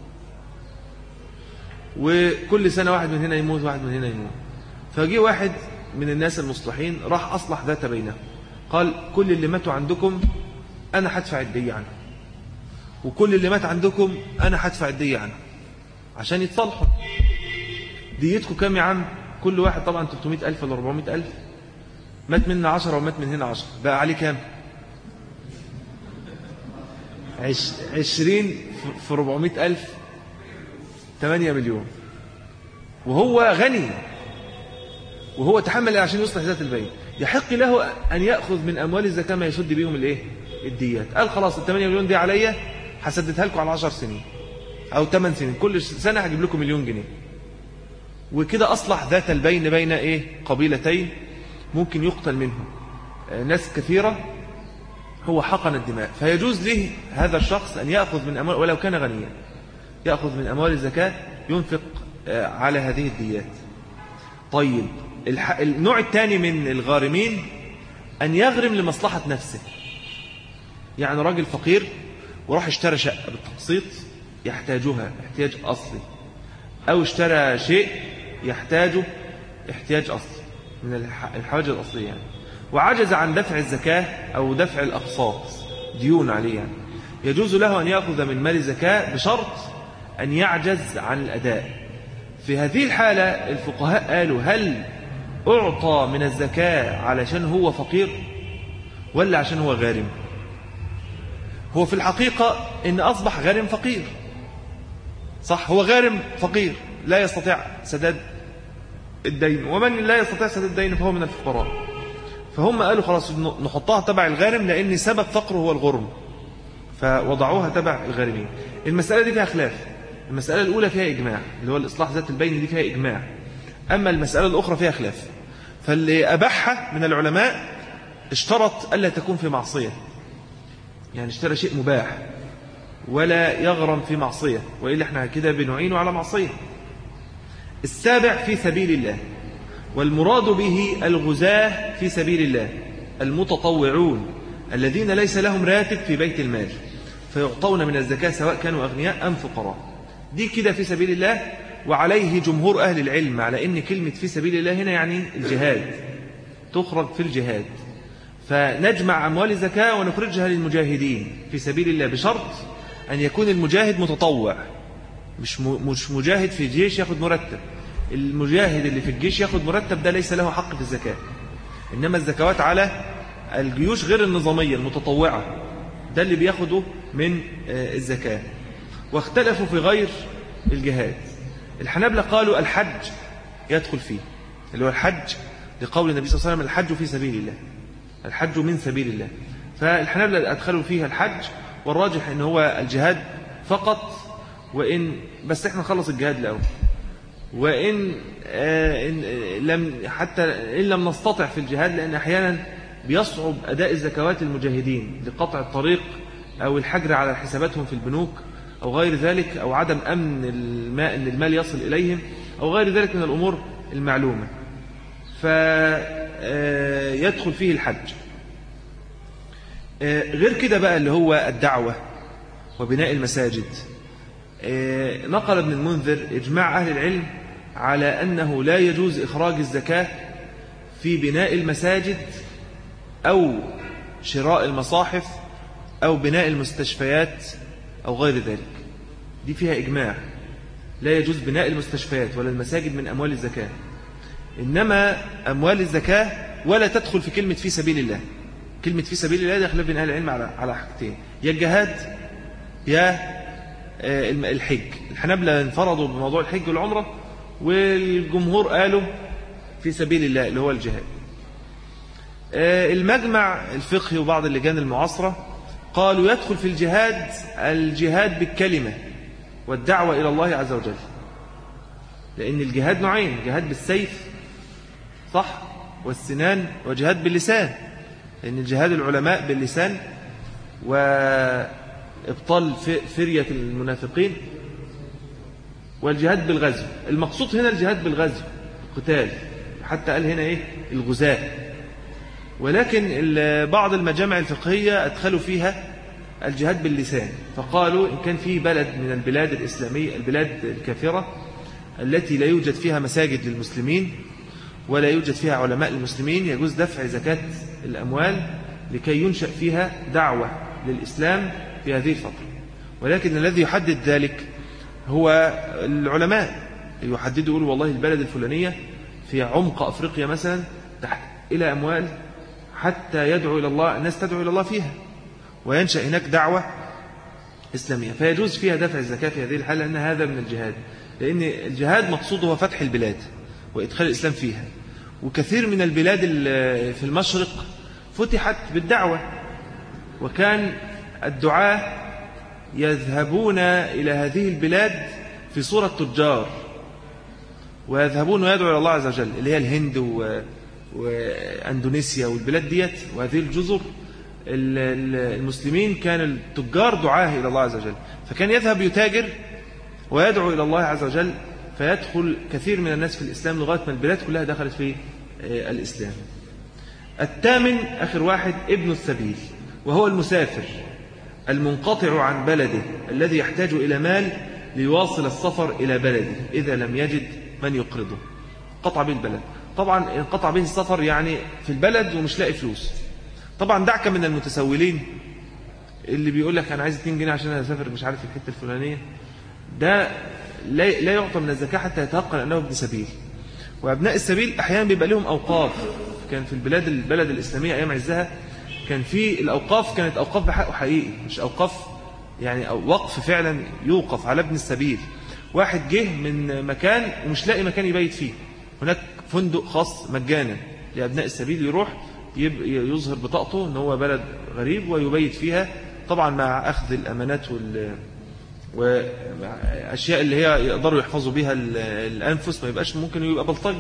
وكل سنة واحد من هنا يموت واحد من هنا يموت. فجي واحد من الناس المصلحين راح أصلح ذات بينهم، قال كل اللي ماتوا عندكم أنا هدفع الدية عنه، وكل اللي مات عندكم أنا هدفع الدية عنه، عشان يتصالحوا. ديتكم كام يا عم؟ كل واحد طبعا 300,000 ولا 400,000. مات منا 10 ومات من هنا 10، بقى عليه كام؟ 20 في 400,000 8 مليون. وهو غني وهو تحمل عشان يصلح ذات البين. يحق له أن يأخذ من أموال الزكاة ما يسد بيهم الديات. قال خلاص 8 مليون دي عليا هسددها لكم على 10 سنين أو 8 سنين، كل سنة هجيب لكم 1,000,000 جنيه. وكده أصلح ذات البين بين قبيلتين ممكن يقتل منهم ناس كثيرة، هو حقن الدماء. فيجوز له هذا الشخص أن يأخذ من أموال ولو كان غنيا، يأخذ من أموال الزكاة ينفق على هذه الديات. طيب النوع الثاني من الغارمين أن يغرم لمصلحة نفسه. يعني راجل فقير وراح اشترى شقة بالتقسيط يحتاجها احتياج أصلي، أو اشترى شيء يحتاجه احتياج أصلي من الحواجز الأصلية يعني، وعجز عن دفع الزكاة أو دفع الأقساط ديون عليه يعني. يجوز له أن يأخذ من مال الزكاة بشرط أن يعجز عن الأداء. في هذه الحالة الفقهاء قالوا هل أعطى من الزكاة علشان هو فقير ولا عشان هو غارم؟ هو في الحقيقة إن أصبح غارم فقير، صح؟ هو غارم فقير لا يستطيع سداد الدين، ومن لا يستطيع سداد الدين فهو من الفقراء. فهم قالوا خلاص نحطها تبع الغارم، لأن سبب فقره هو الغرم، فوضعوها تبع الغارمين. المسألة دي فيها خلاف. المسألة الأولى فيها إجماع، اللي هو الإصلاح ذات البين، دي فيها إجماع. أما المسألة الأخرى فيها خلاف. فاللي أباحها من العلماء اشترط ألا تكون في معصية، يعني اشترى شيء مباح ولا يغرم في معصية، وإلا احنا كده بنعينه على معصية. السابع في سبيل الله، والمراد به الغزاة في سبيل الله المتطوعون الذين ليس لهم راتب في بيت المال فيعطون من الزكاة سواء كانوا أغنياء أم فقراء. دي كده في سبيل الله. وعليه جمهور أهل العلم على أن كلمة في سبيل الله هنا يعني الجهاد، تخرج في الجهاد. فنجمع أموال الزكاة ونخرجها للمجاهدين في سبيل الله، بشرط أن يكون المجاهد متطوع، مش مجاهد في الجيش ياخد مرتب. المجاهد اللي في الجيش ياخد مرتب ده ليس له حق في الزكاة. إنما الزكوات على الجيوش غير النظامية المتطوعة، ده اللي بياخده من الزكاة. واختلفوا في غير الجهاد. الحنابلة قالوا الحج يدخل فيه، اللي هو الحج لقول النبي صلى الله عليه وسلم الحج في سبيل الله، الحج من سبيل الله. فالحنابلة أدخلوا فيها الحج، والراجح إن هو الجهاد فقط. وإن بس إحنا نخلص الجهاد الأول، وإن إن لم نستطع في الجهاد، لأن أحيانا بيصعب أداء الزكوات للمجاهدين لقطع الطريق أو الحجر على حساباتهم في البنوك أو غير ذلك، أو عدم أمن أن المال يصل إليهم أو غير ذلك من الأمور المعلومة، فيدخل فيه الحج. غير كده بقى اللي هو الدعوة وبناء المساجد. نقل ابن المنذر إجماع أهل العلم على أنه لا يجوز إخراج الزكاة في بناء المساجد أو شراء المصاحف أو بناء المستشفيات أو غير ذلك. دي فيها إجماع، لا يجوز بناء المستشفيات ولا المساجد من أموال الزكاة. إنما أموال الزكاة ولا تدخل في كلمة في سبيل الله. كلمة في سبيل الله ده خلاف بين أهل العلم على حاجتين، يا الجهاد يا الحج. الحنابلة انفرضوا بموضوع الحج والعمرة، والجمهور قالوا في سبيل الله اللي هو الجهاد. المجمع الفقهي وبعض اللجان المعاصرة قالوا يدخل في الجهاد بالكلمة والدعوة إلى الله عز وجل، لأن الجهاد نوعين، جهاد بالسيف صح والسنان، وجهاد باللسان، لأن الجهاد العلماء باللسان وإبطال فرية المنافقين، والجهاد بالغزو. المقصود هنا الجهاد بالغزو القتال، حتى قال هنا إيه الغزاة. ولكن بعض المجامع الفقهية أدخلوا فيها الجهاد باللسان، فقالوا إن كان في بلد من البلاد الإسلامية، البلاد الكافرة التي لا يوجد فيها مساجد للمسلمين ولا يوجد فيها علماء للمسلمين، يجوز دفع زكاة الأموال لكي ينشأ فيها دعوة للإسلام في هذه الفترة. ولكن الذي يحدد ذلك هو العلماء، يحددوا يقولوا والله البلد الفلانية في عمق أفريقيا مثلا تحت إلى أموال حتى يدعو إلى الله، الناس تدعو إلى الله فيها وينشأ هناك دعوة إسلامية، فيجوز فيها دفع الزكاة في هذه الحالة، لأن هذا من الجهاد، لأن الجهاد مقصوده هو فتح البلاد وإدخال الإسلام فيها. وكثير من البلاد في المشرق فتحت بالدعوة، وكان الدعاة يذهبون إلى هذه البلاد في صورة تجار، ويذهبون ويدعو إلى الله عز وجل، اللي هي الهند وأندونيسيا والبلاد ديت وهذه الجزر. المسلمين كان التجار دعاه إلى الله عز وجل، فكان يذهب يتاجر ويدعو إلى الله عز وجل، فيدخل كثير من الناس في الإسلام لغاية ما البلاد كلها دخلت في الإسلام. الثامن آخر واحد ابن السبيل، وهو المسافر المنقطع عن بلده الذي يحتاج إلى مال ليواصل السفر إلى بلده إذا لم يجد من يقرضه. قطع به البلد، طبعا انقطع به السفر يعني في البلد ومش لاقي فلوس. طبعا دعك من المتسولين اللي بيقول لك أنا عايز 2 جنيه عشان أسافر مش عارف الحتة الفلانية، ده لا يعطى من الزكاة حتى يتيقن أنه ابن سبيل. وأبناء السبيل أحيانا بيبقى لهم أوقاف. كان في البلد الإسلامية أيام عزها كان في الأوقاف، كانت أوقاف بحقه حقيقي، مش أوقاف يعني وقف فعلا يوقف على ابن السبيل. واحد جه من مكان ومش لاقي مكان يبيت فيه، هناك فندق خاص مجانا لأبناء السبيل، يروح يظهر بطاقته ان هو بلد غريب ويبيت فيها طبعا مع أخذ الأمانات وأشياء اللي هي يقدروا يحفظوا بها الأنفس، ما يبقاش ممكن يبقى بلطجي.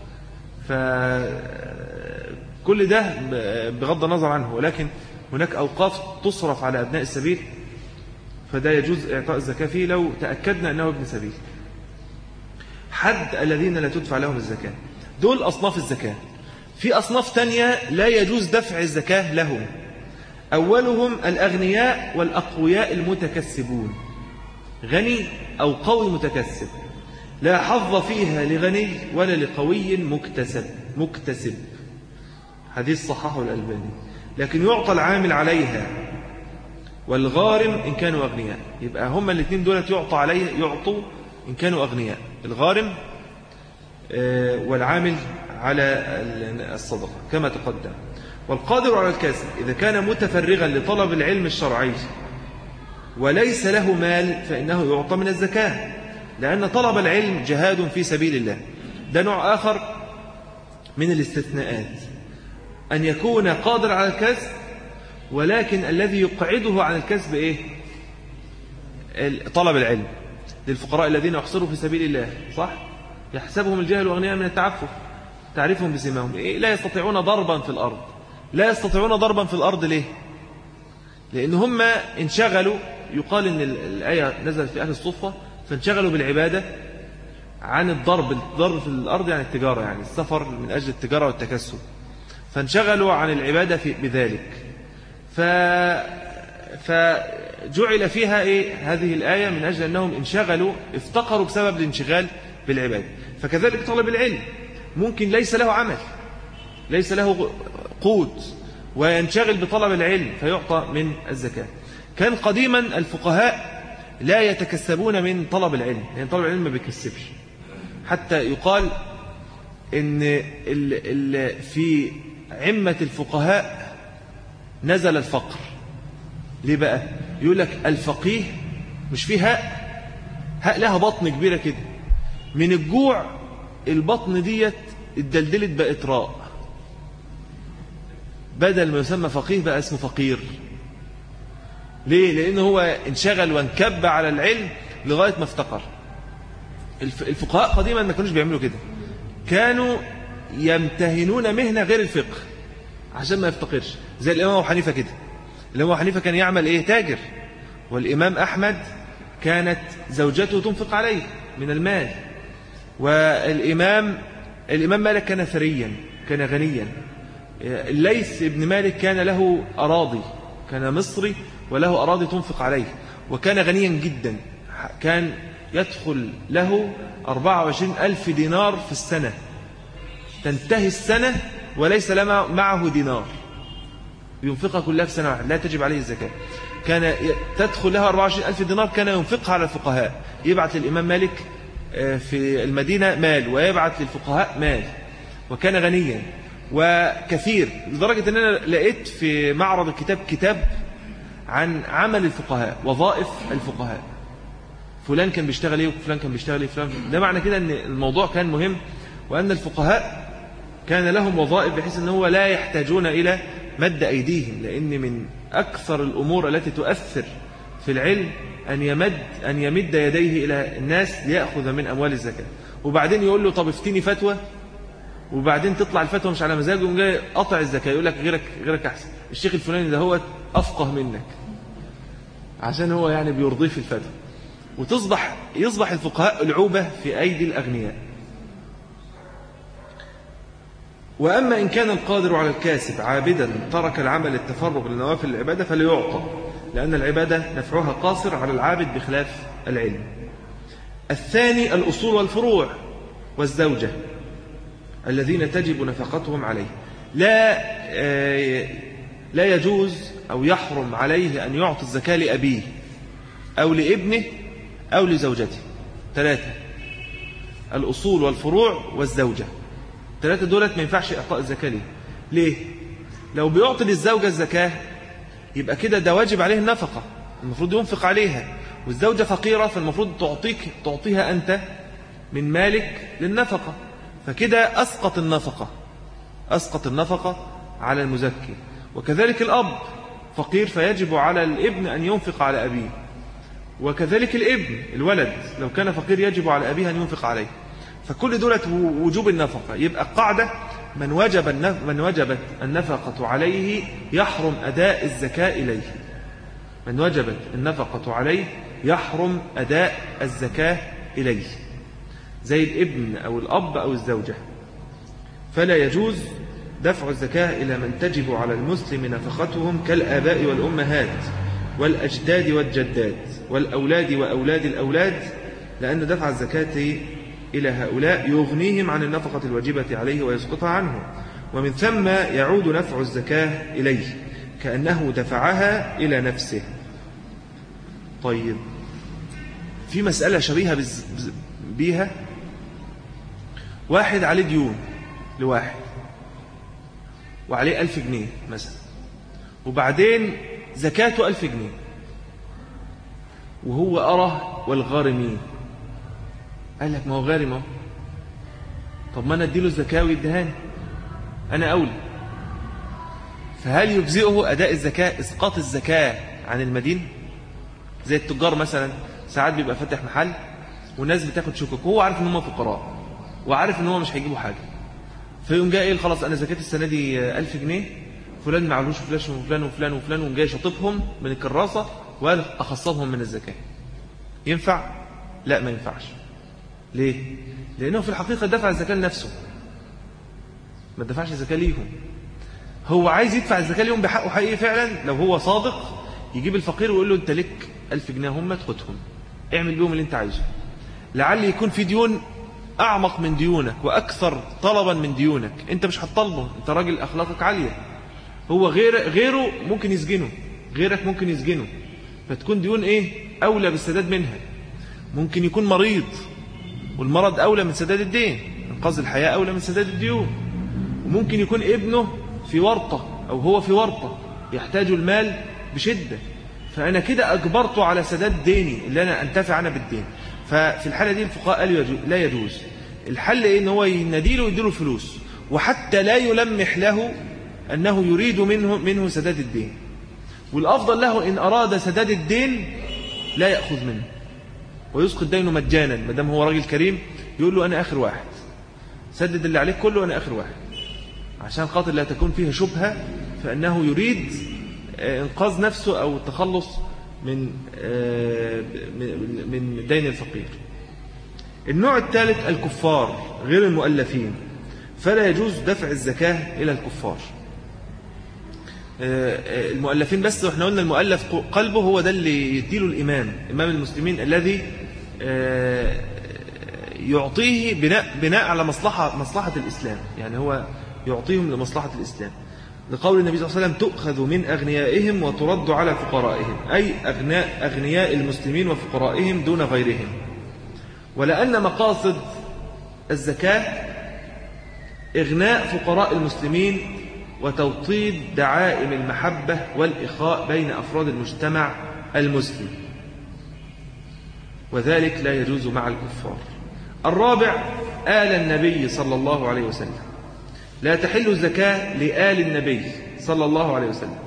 فكل ده بغض النظر عنه، ولكن هناك أوقاف تصرف على أبناء السبيل، فده يجوز إعطاء الزكاة فيه لو تأكدنا أنه ابن سبيل. حد الذين لا تدفع لهم الزكاة، دول أصناف الزكاة. في أصناف تانية لا يجوز دفع الزكاة لهم. أولهم الأغنياء والأقوياء المتكسبون، غني أو قوي متكسب، لا حظ فيها لغني ولا لقوي مكتسب. حديث صححه الألباني. لكن يعطى العامل عليها والغارم إن كانوا أغنياء. يبقى هما الاثنين دولت يعطى عليه، يعطوا إن كانوا أغنياء، الغارم والعامل على الصدقة كما تقدم. والقادر على الكسب إذا كان متفرغا لطلب العلم الشرعي وليس له مال فإنه يعطى من الزكاة، لأن طلب العلم جهاد في سبيل الله. ده نوع آخر من الاستثناءات، أن يكون قادر على الكسب ولكن الذي يقعده عن الكسب إيه؟ طلب العلم. للفقراء الذين يحصروا في سبيل الله، صح؟ يحسبهم الجاهل أغنياء من التعفف، تعرفهم بسماهم إيه؟ لا يستطيعون ضربا في الأرض. لا يستطيعون ضربا في الأرض ليه؟ لأن هم انشغلوا، يقال إن الآية نزلت في أهل الصفة، فانشغلوا بالعبادة عن الضرب في الأرض، يعني التجارة، يعني السفر من أجل التجارة والتكسب، فانشغلوا عن العبادة بذلك. فجعل فيها إيه هذه الآية من أجل أنهم انشغلوا، افتقروا بسبب الانشغال بالعبادة. فكذلك طلب العلم ممكن ليس له عمل، ليس له قوت، وينشغل بطلب العلم فيعطى من الزكاة. كان قديما الفقهاء لا يتكسبون من طلب العلم، يعني طلب العلم ما بيكسبش. حتى يقال إن في عمة الفقهاء نزل الفقر. ليه بقى؟ يقول لك الفقيه مش فيه هاء لها بطن كبيرة كده، من الجوع البطن ديت اتدلدلت بقت راء، بدل ما يسمى فقيه بقى اسمه فقير. ليه؟ لأنه هو انشغل وانكب على العلم لغاية ما افتقر. الفقهاء قديما ما كانوش بيعملوا كده، كانوا يمتهنون مهنة غير الفقه عشان ما يفتقرش. زي الإمام أبو حنيفة كده. الإمام أبو حنيفة كان يعمل إيه؟ تاجر. والإمام أحمد كانت زوجته تنفق عليه من المال. والإمام مالك كان ثريا، كان غنيا. الليث ابن مالك كان له أراضي، كان مصري وله أراضي تنفق عليه، وكان غنيا جدا. كان يدخل له 24,000 دينار في السنة، تنتهي السنة وليس معه دينار، ينفقها كلها في سنة واحدة، لا تجب عليه الزكاة. كان تدخل له 24,000 دينار، كان ينفقها على الفقهاء، يبعث للإمام مالك في المدينة مال ويبعث للفقهاء مال، وكان غنيا وكثير، لدرجة أن أنا لقيت في معرض الكتاب كتاب عن عمل الفقهاء، وظائف الفقهاء، فلان كان بيشتغل ايه وفلان كان بيشتغل ايه فلان. ده معنى كده أن الموضوع كان مهم، وأن الفقهاء كان لهم وظائف بحيث أنه هو لا يحتاجون إلى مد أيديهم، لأن من أكثر الأمور التي تؤثر في العلم أن يمد يديه إلى الناس ليأخذ من أموال الزكاة، وبعدين يقول له طب افتني فتوى، وبعدين تطلع الفتوى مش على مزاجه وجاي قطع الزكاة، يقول لك غيرك أحسن، الشيخ الفلاني ده هو أفقه منك، عشان هو يعني بيرضيه في الفتوى، يصبح الفقهاء العوبة في أيدي الأغنياء. وأما إن كان القادر على الكاسب عابدا ترك العمل للتفرغ لنوافل العبادة فليعطى، لأن العبادة نفعها قاصر على العابد بخلاف العلم. الثاني الأصول والفروع والزوجة الذين تجب نفقتهم عليه، لا يجوز أو يحرم عليه أن يعطي الزكاة لأبيه أو لابنه أو لزوجته. 3 الأصول والفروع والزوجة، 3 دولت ما ينفعش إعطاء الزكاة ليه؟ لو بيعطي للزوجة الزكاة يبقى كده ده واجب عليه النفقة، المفروض ينفق عليها، والزوجة فقيرة فالمفروض تعطيها أنت من مالك للنفقة، فكده أسقط النفقة على المزكي. وكذلك الأب فقير فيجب على الابن أن ينفق على أبيه، وكذلك الابن الولد لو كان فقير يجب على أبيه أن ينفق عليه. فكل دولة وجوب النفقة. يبقى القاعدة من وجبت النفقة عليه يحرم أداء الزكاة إليه. من وجبت النفقة عليه يحرم أداء الزكاة إليه، زي الابن أو الأب أو الزوجة. فلا يجوز دفع الزكاة إلى من تجب على المسلم نفقتهم كالآباء والأمهات والأجداد والجدات والأولاد وأولاد الأولاد، لأن دفع الزكاة إلى هؤلاء يغنيهم عن النفقة الواجبة عليه ويسقطها عنه، ومن ثم يعود نفع الزكاة إليه كأنه دفعها إلى نفسه. طيب، في مسألة شبيهة بيها. واحد عليه ديون لواحد وعليه 1000 جنيه مثلا، وبعدين زكاته 1000 جنيه وهو أره والغارمين. قال لك ما هو غارم اهو، طب ما أنا أديله الزكاة ويدهاني، أنا أولى. فهل يجزئه أداء الزكاة، إسقاط الزكاة عن المدين؟ زي التجار مثلا، ساعات بيبقى فاتح محل والناس بتاخد شكوك، وهو عارف ان هم فقراء وعارف ان هم مش هيجيبوا حاجه، فيقوم جاي ايه، خلاص انا زكاه السنه دي 1000 جنيه، فلان معلوش فلاش وفلان وفلان وفلان، وقوم جاي شاطبهم من الكراسه وقال اخصصهم من الزكاه. ينفع؟ لا، ما ينفعش. ليه؟ لانه في الحقيقه دفع الزكاه لنفسه، ما دفعش الزكاه ليهم. هو عايز يدفع الزكاه ليهم بحقه حقيقي فعلا. لو هو صادق يجيب الفقير ويقول له انت لك 1000 جنيه هم، تاخدهم اعمل بيهم اللي انت عايزه. لعل يكون في ديون اعمق من ديونك واكثر طلبا من ديونك، انت مش هتطلبه، انت راجل اخلاقك عاليه. هو غيره ممكن يسجنه، غيرك ممكن يسجنه، فتكون ديون ايه اولى بالسداد منها. ممكن يكون مريض والمرض اولى من سداد الدين، انقاذ الحياه اولى من سداد الديون. وممكن يكون ابنه في ورطه او هو في ورطه يحتاج المال بشده، فأنا كده أجبرته على سداد ديني اللي أنا أنتفع أنا بالدين. ففي الحالة دي الفقهاء قالوا لا يجوز. الحل إيه؟ إن هو يناديله ويديله الفلوس، وحتى لا يلمح له أنه يريد منه سداد الدين. والأفضل له إن أراد سداد الدين لا يأخذ منه ويسقط دينه مجانا، ما دام هو راجل كريم يقول له أنا آخر واحد، سدد اللي عليك كله، أنا آخر واحد، عشان خاطر لا تكون فيها شبهة فأنه يريد انقاذ نفسه او التخلص من دين الفقير. النوع الثالث الكفار غير المؤلفين، فلا يجوز دفع الزكاة الى الكفار. المؤلفين بس، واحنا قلنا المؤلف قلبه هو ده اللي يديله الامام المسلمين الذي يعطيه بناء على مصلحة الاسلام، يعني هو يعطيهم لمصلحة الاسلام. لقول النبي صلى الله عليه وسلم تؤخذ من أغنيائهم وترد على فقرائهم، أي أغنياء المسلمين وفقرائهم دون غيرهم. ولأن مقاصد الزكاة إغناء فقراء المسلمين وتوطيد دعائم المحبة والإخاء بين أفراد المجتمع المسلم، وذلك لا يجوز مع الكفار. الرابع آل النبي صلى الله عليه وسلم، لا تحل الزكاة لآل النبي صلى الله عليه وسلم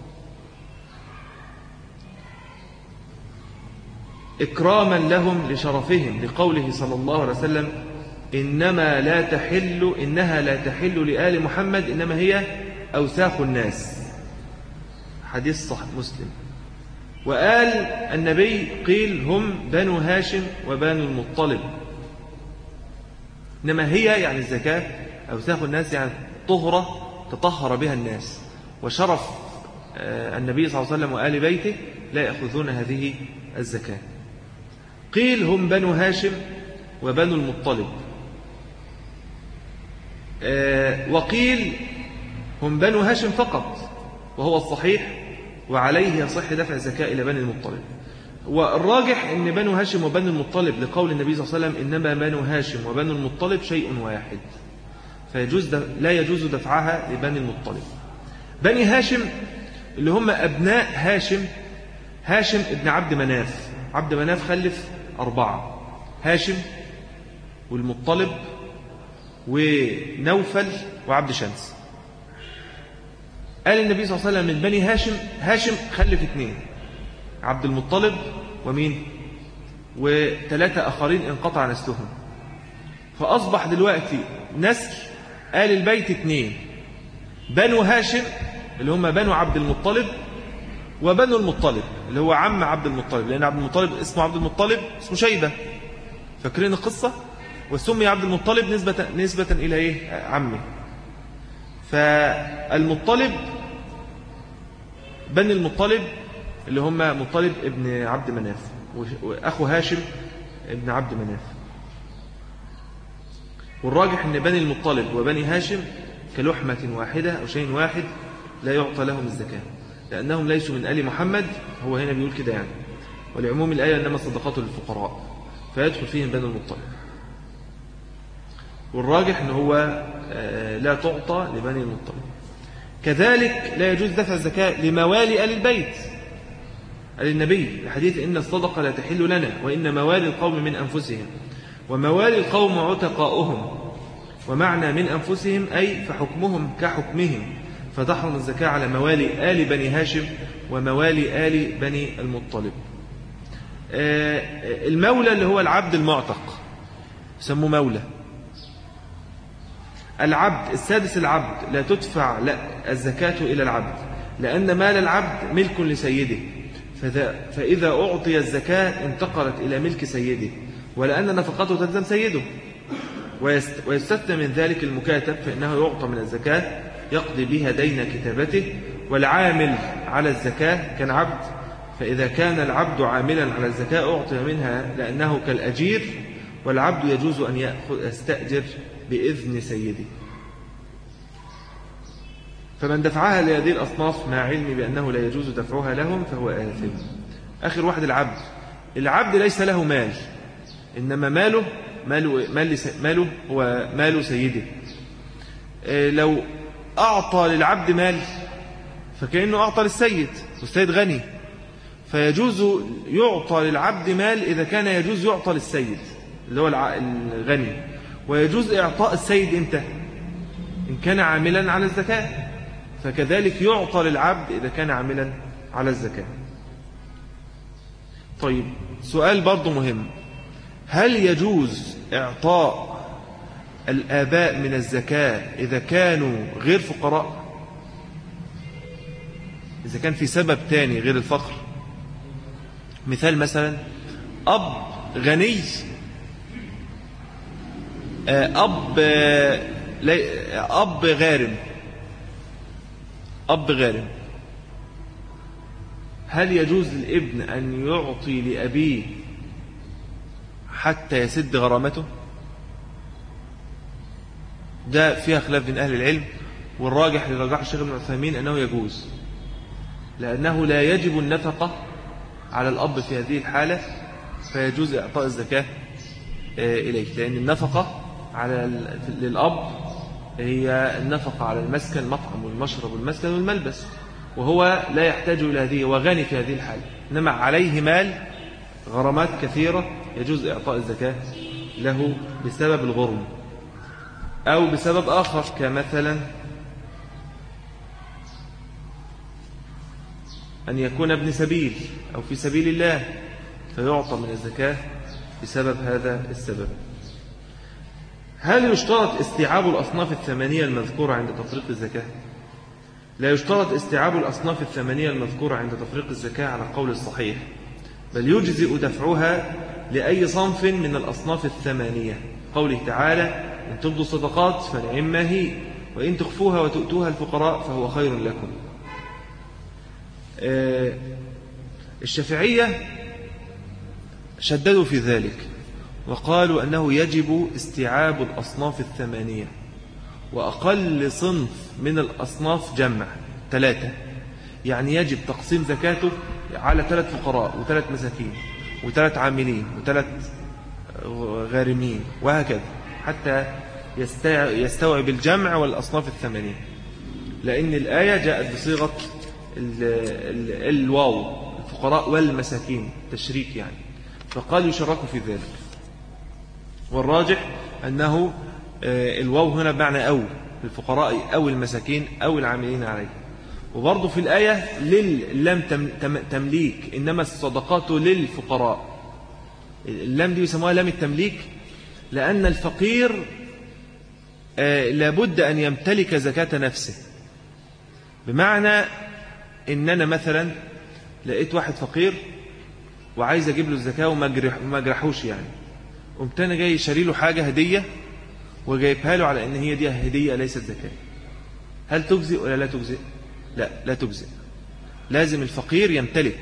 إكراما لهم لشرفهم، لقوله صلى الله عليه وسلم إنها لا تحل لآل محمد، إنما هي أوساخ الناس، حديث صحيح مسلم. وآل النبي قيل هم بنو هاشم وبنو المطلب، إنما هي يعني الزكاة أوساخ الناس، يعني طهرة تطهر بها الناس، وشرف النبي صلى الله عليه وسلم وآل بيته لا يأخذون هذه الزكاة. قيل هم بنو هاشم وبنو المطلب، وقيل هم بنو هاشم فقط، وهو الصحيح، وعليه يصح دفع الزكاة إلى بني المطلب. والراجح أن بنو هاشم وبنو المطلب لقول النبي صلى الله عليه وسلم إنما بنو هاشم وبنو المطلب شيء واحد، لا يجوز دفعها لبني المطلب. بني هاشم اللي هم أبناء هاشم ابن عبد مناف. عبد مناف خلف 4، هاشم والمطلب ونوفل وعبد شمس. قال النبي صلى الله عليه وسلم من بني هاشم خلف 2، عبد المطلب ومين و3 آخرين انقطع نسلهم، فأصبح دلوقتي نسل آل البيت 2، بنو هاشم اللي هم بنو عبد المطلب، وبنو المطلب اللي هو عم عبد المطلب، لأن عبد المطلب اسمه عبد المطلب اسمه شيبة، فاكرين القصة؟ وسمي عبد المطلب نسبة إلى إيه؟ عمه. فالمطلب بني المطلب اللي هم مطلب ابن عبد مناف وأخو هاشم ابن عبد مناف. والراجح أن بني المطلب وبني هاشم كلحمة واحدة أو شيء واحد لا يعطى لهم الزكاة، لأنهم ليسوا من آل محمد، هو هنا بيقول كده يعني، ولعموم الآية إنما الصدقات للفقراء، فيدخل فيهم بني المطلب. والراجح أنه هو لا تعطى لبني المطلب. كذلك لا يجوز دفع الزكاة لموالي آل البيت، قال النبي الحديث إن الصدقة لا تحل لنا وإن موالي القوم من أنفسهم، وموالي القوم عتقاؤهم، ومعنى من أنفسهم أي فحكمهم كحكمهم، فتحرم الزكاة على موالي آل بني هاشم وموالي آل بني المطلب. المولى اللي هو العبد المعتق يسموه مولى. العبد السادس العبد لا تدفع الزكاة إلى العبد، لأن مال العبد ملك لسيده، فإذا أعطي الزكاة انتقلت إلى ملك سيده، ولأن نفقته تلزم سيده. ويستثنى من ذلك المكاتب، فإنه يعطى من الزكاة يقضي بها دين كتابته، والعامل على الزكاة كان عبد، فإذا كان العبد عاملا على الزكاة أعطي منها لأنه كالأجير، والعبد يجوز أن يستأجر بإذن سيده. فمن دفعها لهذه الأصناف مع علم بأنه لا يجوز دفعها لهم فهو آثم. آخر واحد العبد ليس له مال، إنما ماله هو مال سيده. لو أعطى للعبد مال فكأنه أعطى للسيد، والسيد غني، فيجوز يعطى للعبد مال إذا كان يجوز يعطى للسيد اللي هو الغني، ويجوز إعطاء السيد إمتى؟ إن كان عاملا على الزكاة، فكذلك يعطى للعبد إذا كان عاملا على الزكاة. طيب سؤال برضو مهم، هل يجوز إعطاء الآباء من الزكاة إذا كانوا غير فقراء؟ إذا كان في سبب تاني غير الفقر، مثال مثلا أب غني، أب غارم، هل يجوز للابن أن يعطي لأبيه حتى يسد غرامته؟ ده فيها خلاف بين أهل العلم، والراجح لرجح الشيخ ابن عثيمين أنه يجوز، لأنه لا يجب النفقة على الأب في هذه الحالة، فيجوز إعطاء الزكاة إليه، لأن النفقة للأب هي النفقة على المسكن، المطعم والمشرب والمسكن والملبس، وهو لا يحتاج إلى هذه وغني في هذه الحالة، إنما عليه مال غرامات كثيرة يجوز إعطاء الزكاة له بسبب الغرم أو بسبب آخر، كمثلا أن يكون ابن سبيل أو في سبيل الله فيعطى من الزكاة بسبب هذا السبب. هل يشترط استيعاب الأصناف الثمانية المذكورة عند تفريق الزكاة؟ لا يشترط استيعاب الأصناف الثمانية المذكورة عند تفريق الزكاة على القول الصحيح، بل يجزئ دفعها لأي صنف من الأصناف الثمانية، قوله تعالى إن تبدوا الصدقات فنعما هي، وإن تخفوها وتؤتوها الفقراء فهو خير لكم. الشافعية شددوا في ذلك وقالوا أنه يجب استيعاب الأصناف الثمانية، وأقل صنف من الأصناف جمع 3، يعني يجب تقسيم زكاته على 3 فقراء و3 مساكين و3 عاملين و3 غارمين وهكذا، حتى يستوعب الجمع والأصناف الثمانية، لأن الآية جاءت بصيغة الواو، الفقراء والمساكين تشريك يعني، فقال يشركوا في ذلك. والراجح أنه الواو هنا بمعنى أو الفقراء أو المساكين أو العاملين عليه، وبرضه في الآية لم تمليك، إنما الصدقات للفقراء. اللام دي يسموها لام التمليك، لأن الفقير لابد أن يمتلك زكاة نفسه. بمعنى إن أنا مثلا لقيت واحد فقير وعايز أجيب له الزكاة وما أجرحوش يعني، قمت أنا جاي شاري له حاجة هدية وجايبها له على إن هي دي هدية ليست زكاة. هل تجزئ ولا لا تجزئ؟ لا تجزئ. لازم الفقير يمتلك.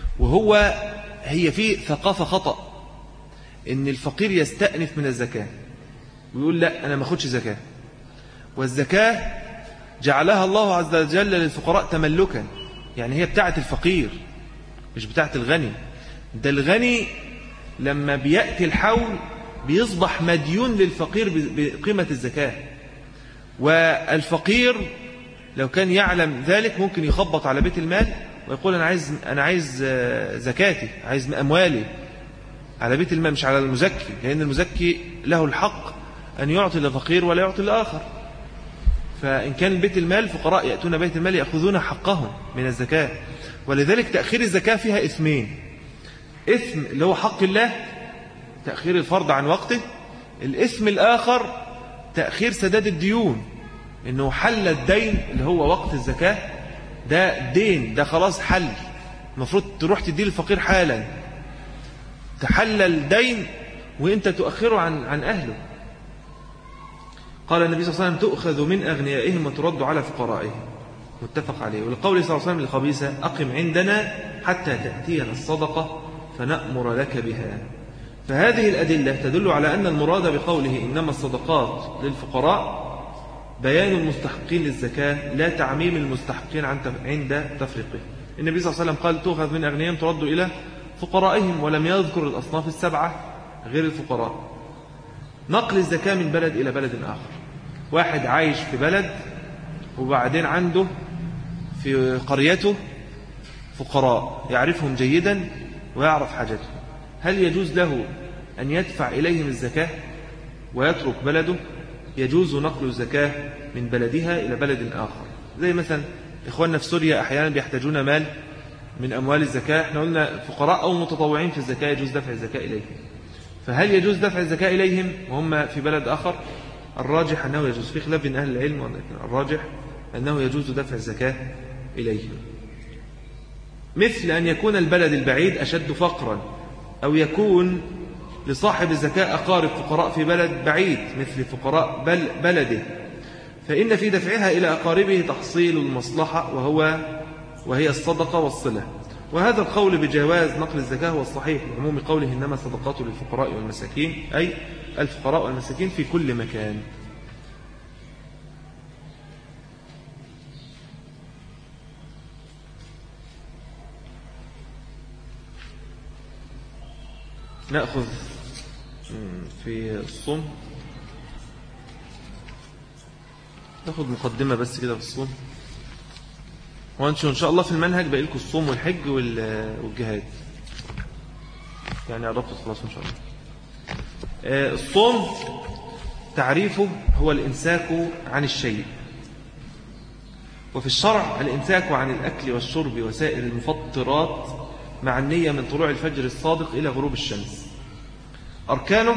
هي في ثقافة خطأ إن الفقير يستأنف من الزكاة ويقول لا أنا ما أخدش زكاة. والزكاة جعلها الله عز وجل للفقراء تملكا، يعني هي بتاعة الفقير مش بتاعة الغني. ده الغني لما بيأتي الحول بيصبح مديون للفقير بقيمة الزكاة. والفقير لو كان يعلم ذلك ممكن يخبط على بيت المال ويقول أنا عايز زكاتي، عايز أموالي، على بيت المال مش على المزكي، لأن المزكي له الحق أن يعطي لفقير ولا يعطي لآخر. فإن كان بيت المال الفقراء يأتون بيت المال يأخذون حقهم من الزكاة. ولذلك تأخير الزكاة فيها إثمين: إثم اللي هو حق الله، تأخير الفرض عن وقته. الإثم الآخر تأخير سداد الديون، إنه حل الدين اللي هو وقت الزكاة، ده دين، ده خلاص حل، المفروض تروح تديه للفقير حالا، تحلل الدين وإنت تؤخره عن أهله. قال النبي صلى الله عليه وسلم: تؤخذ من أغنيائهم وترد على فقرائهم، متفق عليه. ولقول صلى الله عليه وسلم للخبيثة: أقم عندنا حتى تأتينا الصدقة فنأمر لك بها. فهذه الأدلة تدل على أن المراد بقوله إنما الصدقات للفقراء بيان المستحقين للزكاة، لا تعميم المستحقين عند تفريقه. النبي صلى الله عليه وسلم قال: تؤخذ من أغنيائهم ترد إلى فقرائهم، ولم يذكر الأصناف السبعة غير الفقراء. نقل الزكاة من بلد إلى بلد آخر: واحد عايش في بلد وبعدين عنده في قريته فقراء يعرفهم جيدا ويعرف حاجتهم، هل يجوز له أن يدفع إليهم الزكاة ويترك بلده؟ يجوز نقل الزكاة من بلدها إلى بلد آخر. زي مثلا إخواننا في سوريا أحيانا بيحتاجون مال من أموال الزكاة، احنا قلنا فقراء أو متطوعين في الزكاة يجوز دفع الزكاة إليهم. فهل يجوز دفع الزكاة إليهم وهم في بلد آخر؟ الراجح أنه يجوز، في خلاف بين أهل العلم، ولكن الراجح أنه يجوز دفع الزكاة إليهم. مثل أن يكون البلد البعيد أشد فقرا، أو يكون لصاحب الزكاة أقارب فقراء في بلد بعيد مثل فقراء بلده، فإن في دفعها إلى أقاربه تحصيل المصلحة وهي الصدقة والصلة. وهذا القول بجواز نقل الزكاة هو الصحيح لعموم قوله إنما الصدقات للفقراء والمساكين، أي الفقراء والمساكين في كل مكان. نأخذ في الصوم، نأخذ مقدمة بس كده في الصوم، وانشو إن شاء الله في المنهج بقى لكم الصوم والحج والجهاد، يعني عرفت خلاص إن شاء الله. الصوم تعريفه هو الإمساك عن الشيء، وفي الشرع الإمساك عن الأكل والشرب وسائر المفطرات مع النية من طلوع الفجر الصادق إلى غروب الشمس. أركانه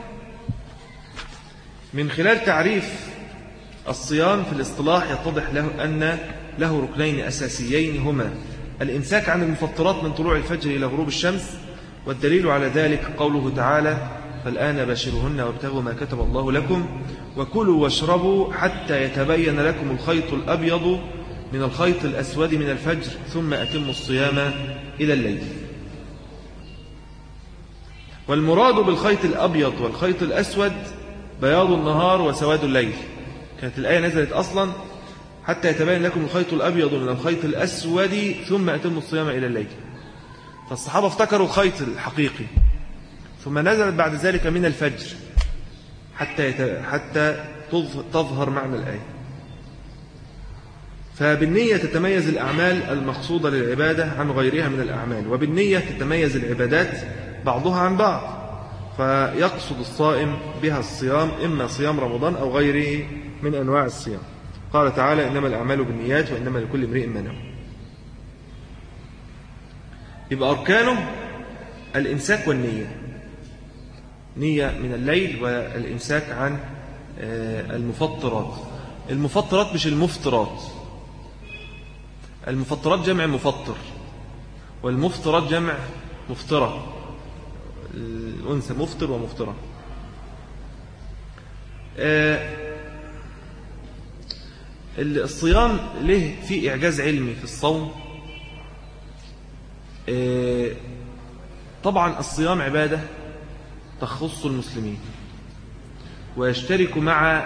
من خلال تعريف الصيام في الاصطلاح يتضح له أن له ركنين أساسيين، هما الإمساك عن المفطرات من طلوع الفجر إلى غروب الشمس، والدليل على ذلك قوله تعالى: فالآن باشروهن وابتغوا ما كتب الله لكم وكلوا واشربوا حتى يتبين لكم الخيط الأبيض من الخيط الأسود من الفجر ثم أتموا الصيام إلى الليل. والمراد بالخيط الأبيض والخيط الأسود بياض النهار وسواد الليل. كانت الآية نزلت أصلا حتى يتبين لكم الخيط الأبيض من الخيط الأسود ثم أتموا الصيام إلى الليل. فالصحابة افتكروا الخيط الحقيقي، ثم نزلت بعد ذلك من الفجر حتى تظهر معنى الآية. فبالنية تتميز الأعمال المقصودة للعبادة عن غيرها من الأعمال، وبالنية تتميز العبادات بعضها عن بعض، فيقصد الصائم بها الصيام، إما صيام رمضان أو غيره من أنواع الصيام. قال تعالى إنما الأعمال بالنيات وإنما لكل امرئ ما نوى. يبقى أركانه الإمساك والنية، نية من الليل والإمساك عن المفطرات. المفطرات مش المفطرات، المفطرات جمع مفطر، والمفطرات جمع مفطرة، الأنثى مفطر ومفطرة. الصيام له في إعجاز علمي في الصوم. طبعا الصيام عبادة تخص المسلمين، ويشترك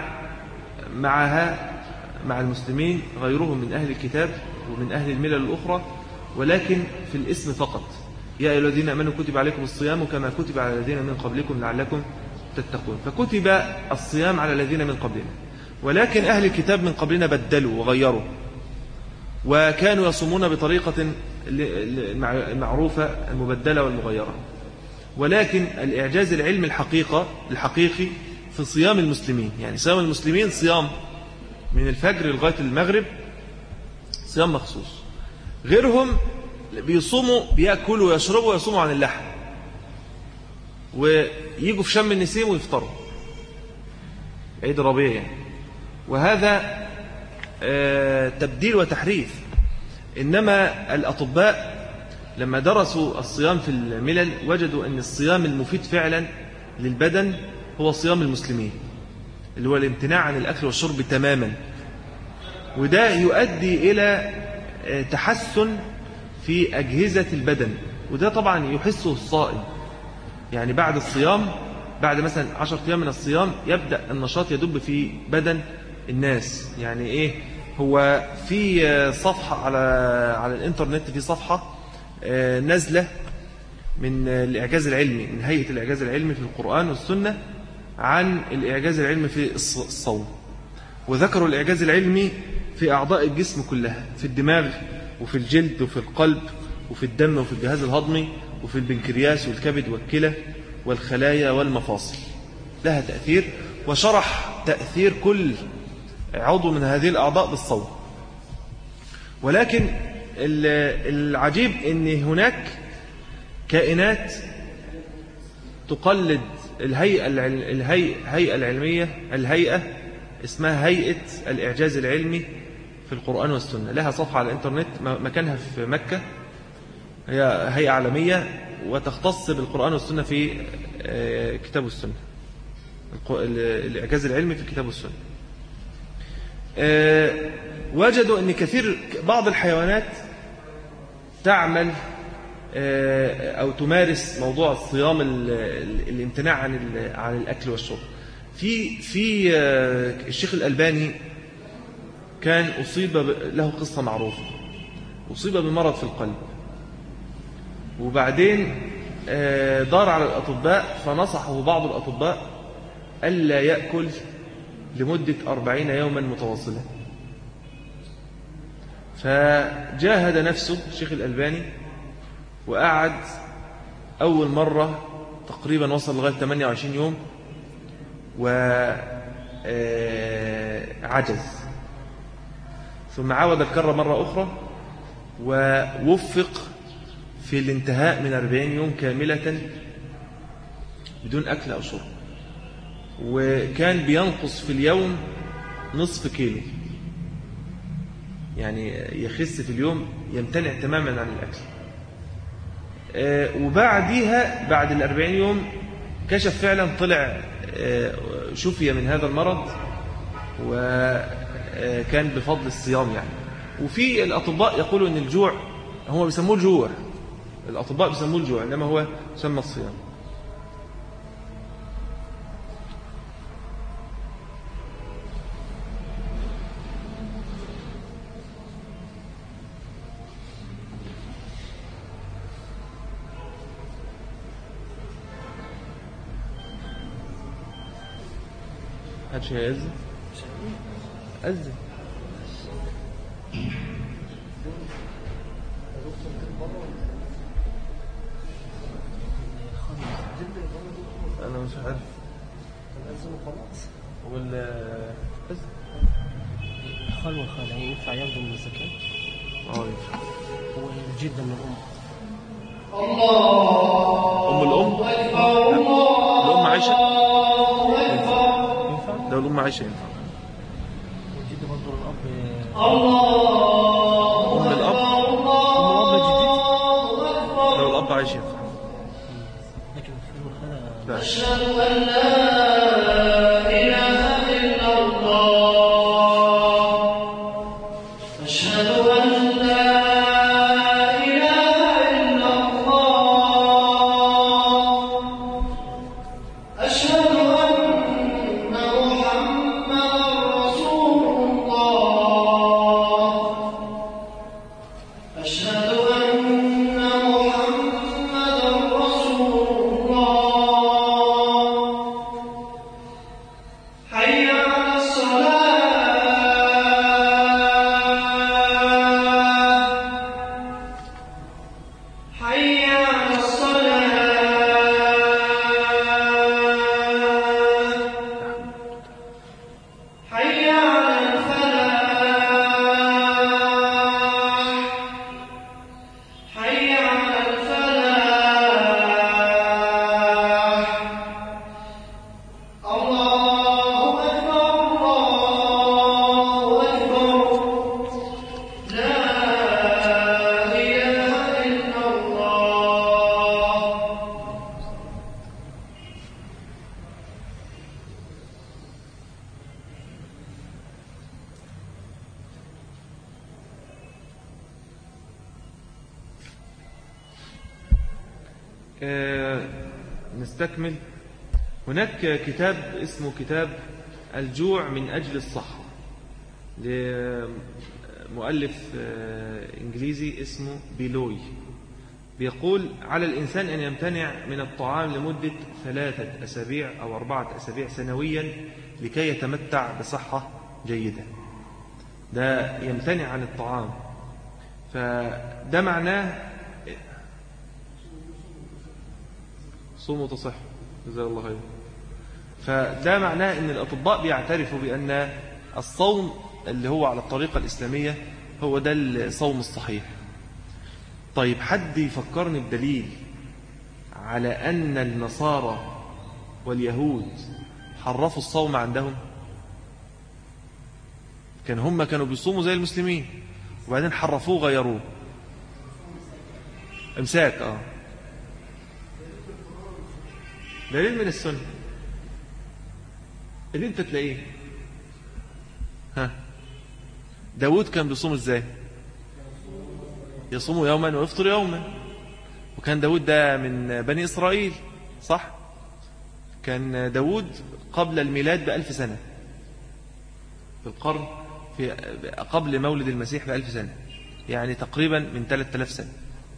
معها مع المسلمين غيرهم من أهل الكتاب ومن أهل الملل الأخرى، ولكن في الاسم فقط. يا أيها الذين آمنوا كتب عليكم الصيام كما كتب على الذين من قبلكم لعلكم تتقون، فكتب الصيام على الذين من قبلنا، ولكن أهل الكتاب من قبلنا بدلوا وغيروا، وكانوا يصومون بطريقة المعروفة المبدلة والمغيرة. ولكن الإعجاز العلمي الحقيقي في صيام المسلمين، يعني صيام المسلمين صيام من الفجر لغاية المغرب، صيام مخصوص. غيرهم بيصوموا، بيأكلوا ويشربوا ويصوموا عن اللحم، ويجوا في شم النسيم ويفطروا عيد الربيع يعني. وهذا تبديل وتحريف. إنما الأطباء لما درسوا الصيام في الملل وجدوا أن الصيام المفيد فعلا للبدن هو صيام المسلمين، اللي هو الامتناع عن الأكل والشرب تماما، وده يؤدي إلى تحسن في أجهزة البدن، وده طبعا يحسه الصائم. يعني بعد الصيام، بعد مثلا 10 أيام من الصيام يبدأ النشاط يدب في بدن الناس. يعني إيه؟ هو في صفحة على الإنترنت، في صفحة نازلة من الإعجاز العلمي، من هيئة الإعجاز العلمي في القرآن والسنة، عن الإعجاز العلمي في الصوم، وذكروا الإعجاز العلمي في أعضاء الجسم كلها، في الدماغ وفي الجلد وفي القلب وفي الدم وفي الجهاز الهضمي وفي البنكرياس والكبد والكلى والخلايا والمفاصل، لها تأثير، وشرح تأثير كل عضو من هذه الأعضاء بالصوم. ولكن العجيب أن هناك كائنات تقلد الهيئة العلمية، الهيئة اسمها هيئة الإعجاز العلمي في القرآن والسنة، لها صفحة على الإنترنت، مكانها في مكة، هي هيئة عالمية وتختص بالقرآن والسنة في كتاب والسنة، الإعجاز العلمي في الكتاب والسنة. وجدوا أن بعض الحيوانات تعمل أو تمارس موضوع الصيام، الامتناع عن الأكل والشرب. في الشيخ الألباني كان أصيب، له قصة معروفة، أصيب بمرض في القلب، وبعدين دار على الأطباء، فنصحه بعض الأطباء ألا يأكل لمدة 40 يوما متواصلة. فجاهد نفسه الشيخ الألباني وقعد أول مرة تقريبا وصل لغاية 28 يوم وعجز، ثم عاود الكرة مرة أخرى ووفق في الانتهاء من 40 يوم كاملة بدون أكل أو شرب، وكان بينقص في اليوم نصف كيلو، يعني يخس في اليوم، يمتنع تماما عن الأكل. وبعدها بعد 40 يوم كشف فعلا، طلع شفي من هذا المرض، وكان بفضل الصيام يعني. وفي الأطباء يقولوا أن الجوع، هم بيسموه الجوع، الأطباء بيسموه الجوع، إنما هو يسمى الصيام. هاتش هيأذن أذن. أنا مش عارف. الخال والخالة ينفع ياخدوا من الزكاة؟ ينفع. والجدة من الأم. أم الأم؟ الأم عايشة؟ ينفع؟ لو الأم عايشة ينفع. والجدة برضه الأب. أم الأب جدتي. لو الأب عايش ينفع. لكن الخال والخالة لا. أشهد أن لا إله إلا الله. أشهد أن لا إله إلا الله. أشهد أن محمدا رسول الله. أشهد أن محمدا رسول الله. حي على الصلاة. حي على الصلاة. حي على الفلاح. حي على الفلاح. الله أكبر. الله أكبر. لا إله إلا الله. نستكمل. هناك كتاب اسمه كتاب الجوع من أجل الصحة لمؤلف إنجليزي اسمه بيلوي. بيقول على الإنسان أن يمتنع من الطعام لمدة 3 أسابيع أو 4 أسابيع سنويا لكي يتمتع بصحة جيدة. ده يمتنع عن الطعام، فده معناه صوموا تصحوا جزاك الله خير. فده معناه ان الاطباء بيعترفوا بان الصوم اللي هو على الطريقه الاسلاميه هو ده الصوم الصحيح. طيب حد يفكرني بدليل على ان النصارى واليهود حرفوا الصوم عندهم؟ هم كانوا بيصوموا زي المسلمين وبعدين حرفوه غيروه. امساك دليل من السنة اللي انت تلاقيه. داود كان بيصوم ازاي؟ يصوم يوما ويفطر يوما. وكان داود ده من بني إسرائيل، صح؟ كان داود قبل الميلاد ب1000 سنة، في القرن قبل مولد المسيح ب1000 سنة، يعني تقريبا من 3000 سنة.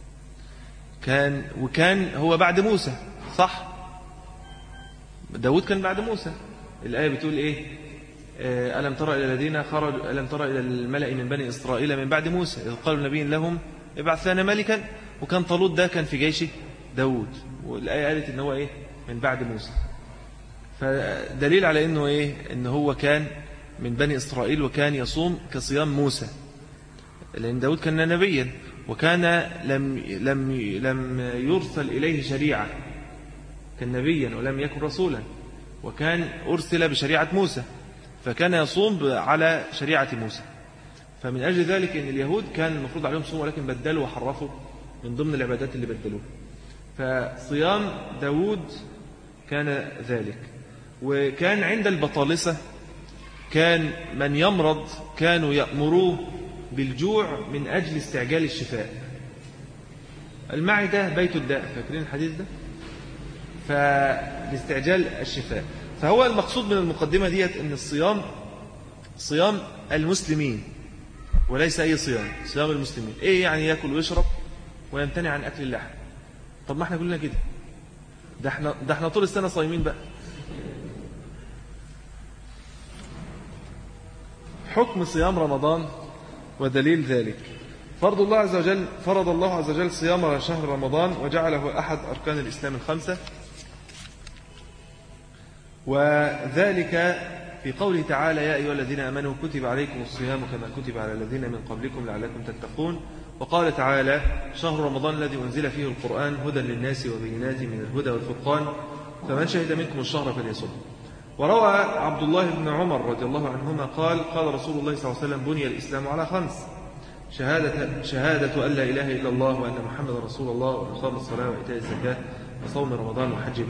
وكان هو بعد موسى، صح؟ داود كان بعد موسى. الآية بتقول إيه؟ ألم ترى إلى الذين خرجوا، ألم ترى إلى الملأ من بني إسرائيل من بعد موسى إذ قالوا نبي لهم ابعث لنا ملكا. وكان طالوت ده كان في جيش داود، والآية قالت إن هو إيه؟ من بعد موسى. فدليل على إنه إيه؟ إن هو كان من بني إسرائيل وكان يصوم كصيام موسى، لأن داود كان نبيا وكان لم يرسل إليه شريعة، كان نبيا ولم يكن رسولا، وكان أرسل بشريعة موسى، فكان يصوم على شريعة موسى. فمن أجل ذلك إن اليهود كان المفروض عليهم صوم، ولكن بدلوا وحرفوا من ضمن العبادات اللي بدلوها. فصيام داود كان ذلك. وكان عند البطالسة كان من يمرض كانوا يأمروه بالجوع من أجل استعجال الشفاء. المعدة بيت الداء، فاكرين الحديث ده؟ فلاستعجال الشفاء. فهو المقصود من المقدمة ديت ان الصيام صيام المسلمين وليس أي صيام المسلمين. إيه يعني يأكل ويشرب ويمتنع عن أكل اللحم؟ طب ما احنا كلنا كده، ده احنا طول السنة صايمين بقى. حكم صيام رمضان ودليل ذلك. فرض الله عز وجل صيام شهر رمضان وجعله أحد أركان الإسلام 5، وذلك في قوله تعالى يا أيها الذين آمنوا كتب عليكم الصيام كما كتب على الذين من قبلكم لعلكم تتقون. وقال تعالى شهر رمضان الذي أنزل فيه القرآن هدى للناس وبينات من الهدى والفرقان فمن شهد منكم الشهر فليصم. وروى عبد الله بن عمر رضي الله عنهما قال رسول الله صلى الله عليه وسلم بني الإسلام على 5: شهادة أن لا إله إلا الله وأن محمد رسول الله وإقام الصلاة وإيتاء الزكاة وصوم رمضان وحج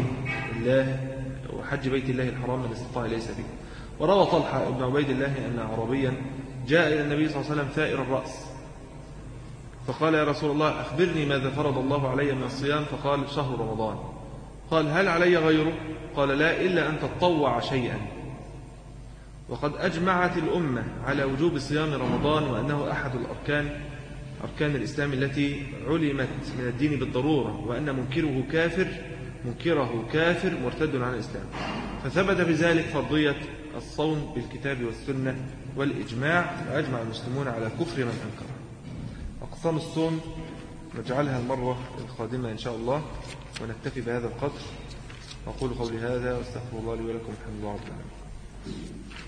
بيت الله الحرام من استطاع إليه سبيلا. وروى طلحة بن عبيد الله أن أعرابيا جاء إلى النبي صلى الله عليه وسلم ثائر الرأس فقال يا رسول الله أخبرني ماذا فرض الله علي من الصيام؟ فقال شهر رمضان. قال هل علي غيره؟ قال لا إلا أن تطوع شيئا. وقد أجمعت الأمة على وجوب صيام رمضان وأنه أحد أركان الإسلام التي علمت من الدين بالضرورة وأن منكره كافر مرتد عن الإسلام. فثبت بذلك فرضية الصوم بالكتاب والسنة والإجماع وأجمع المسلمون على كفر من أنكره. أقسام الصوم نجعلها المرة القادمة إن شاء الله ونكتفي بهذا القدر. أقول قولي هذا واستغفر الله لي ولكم الحمد لله رب العالمين.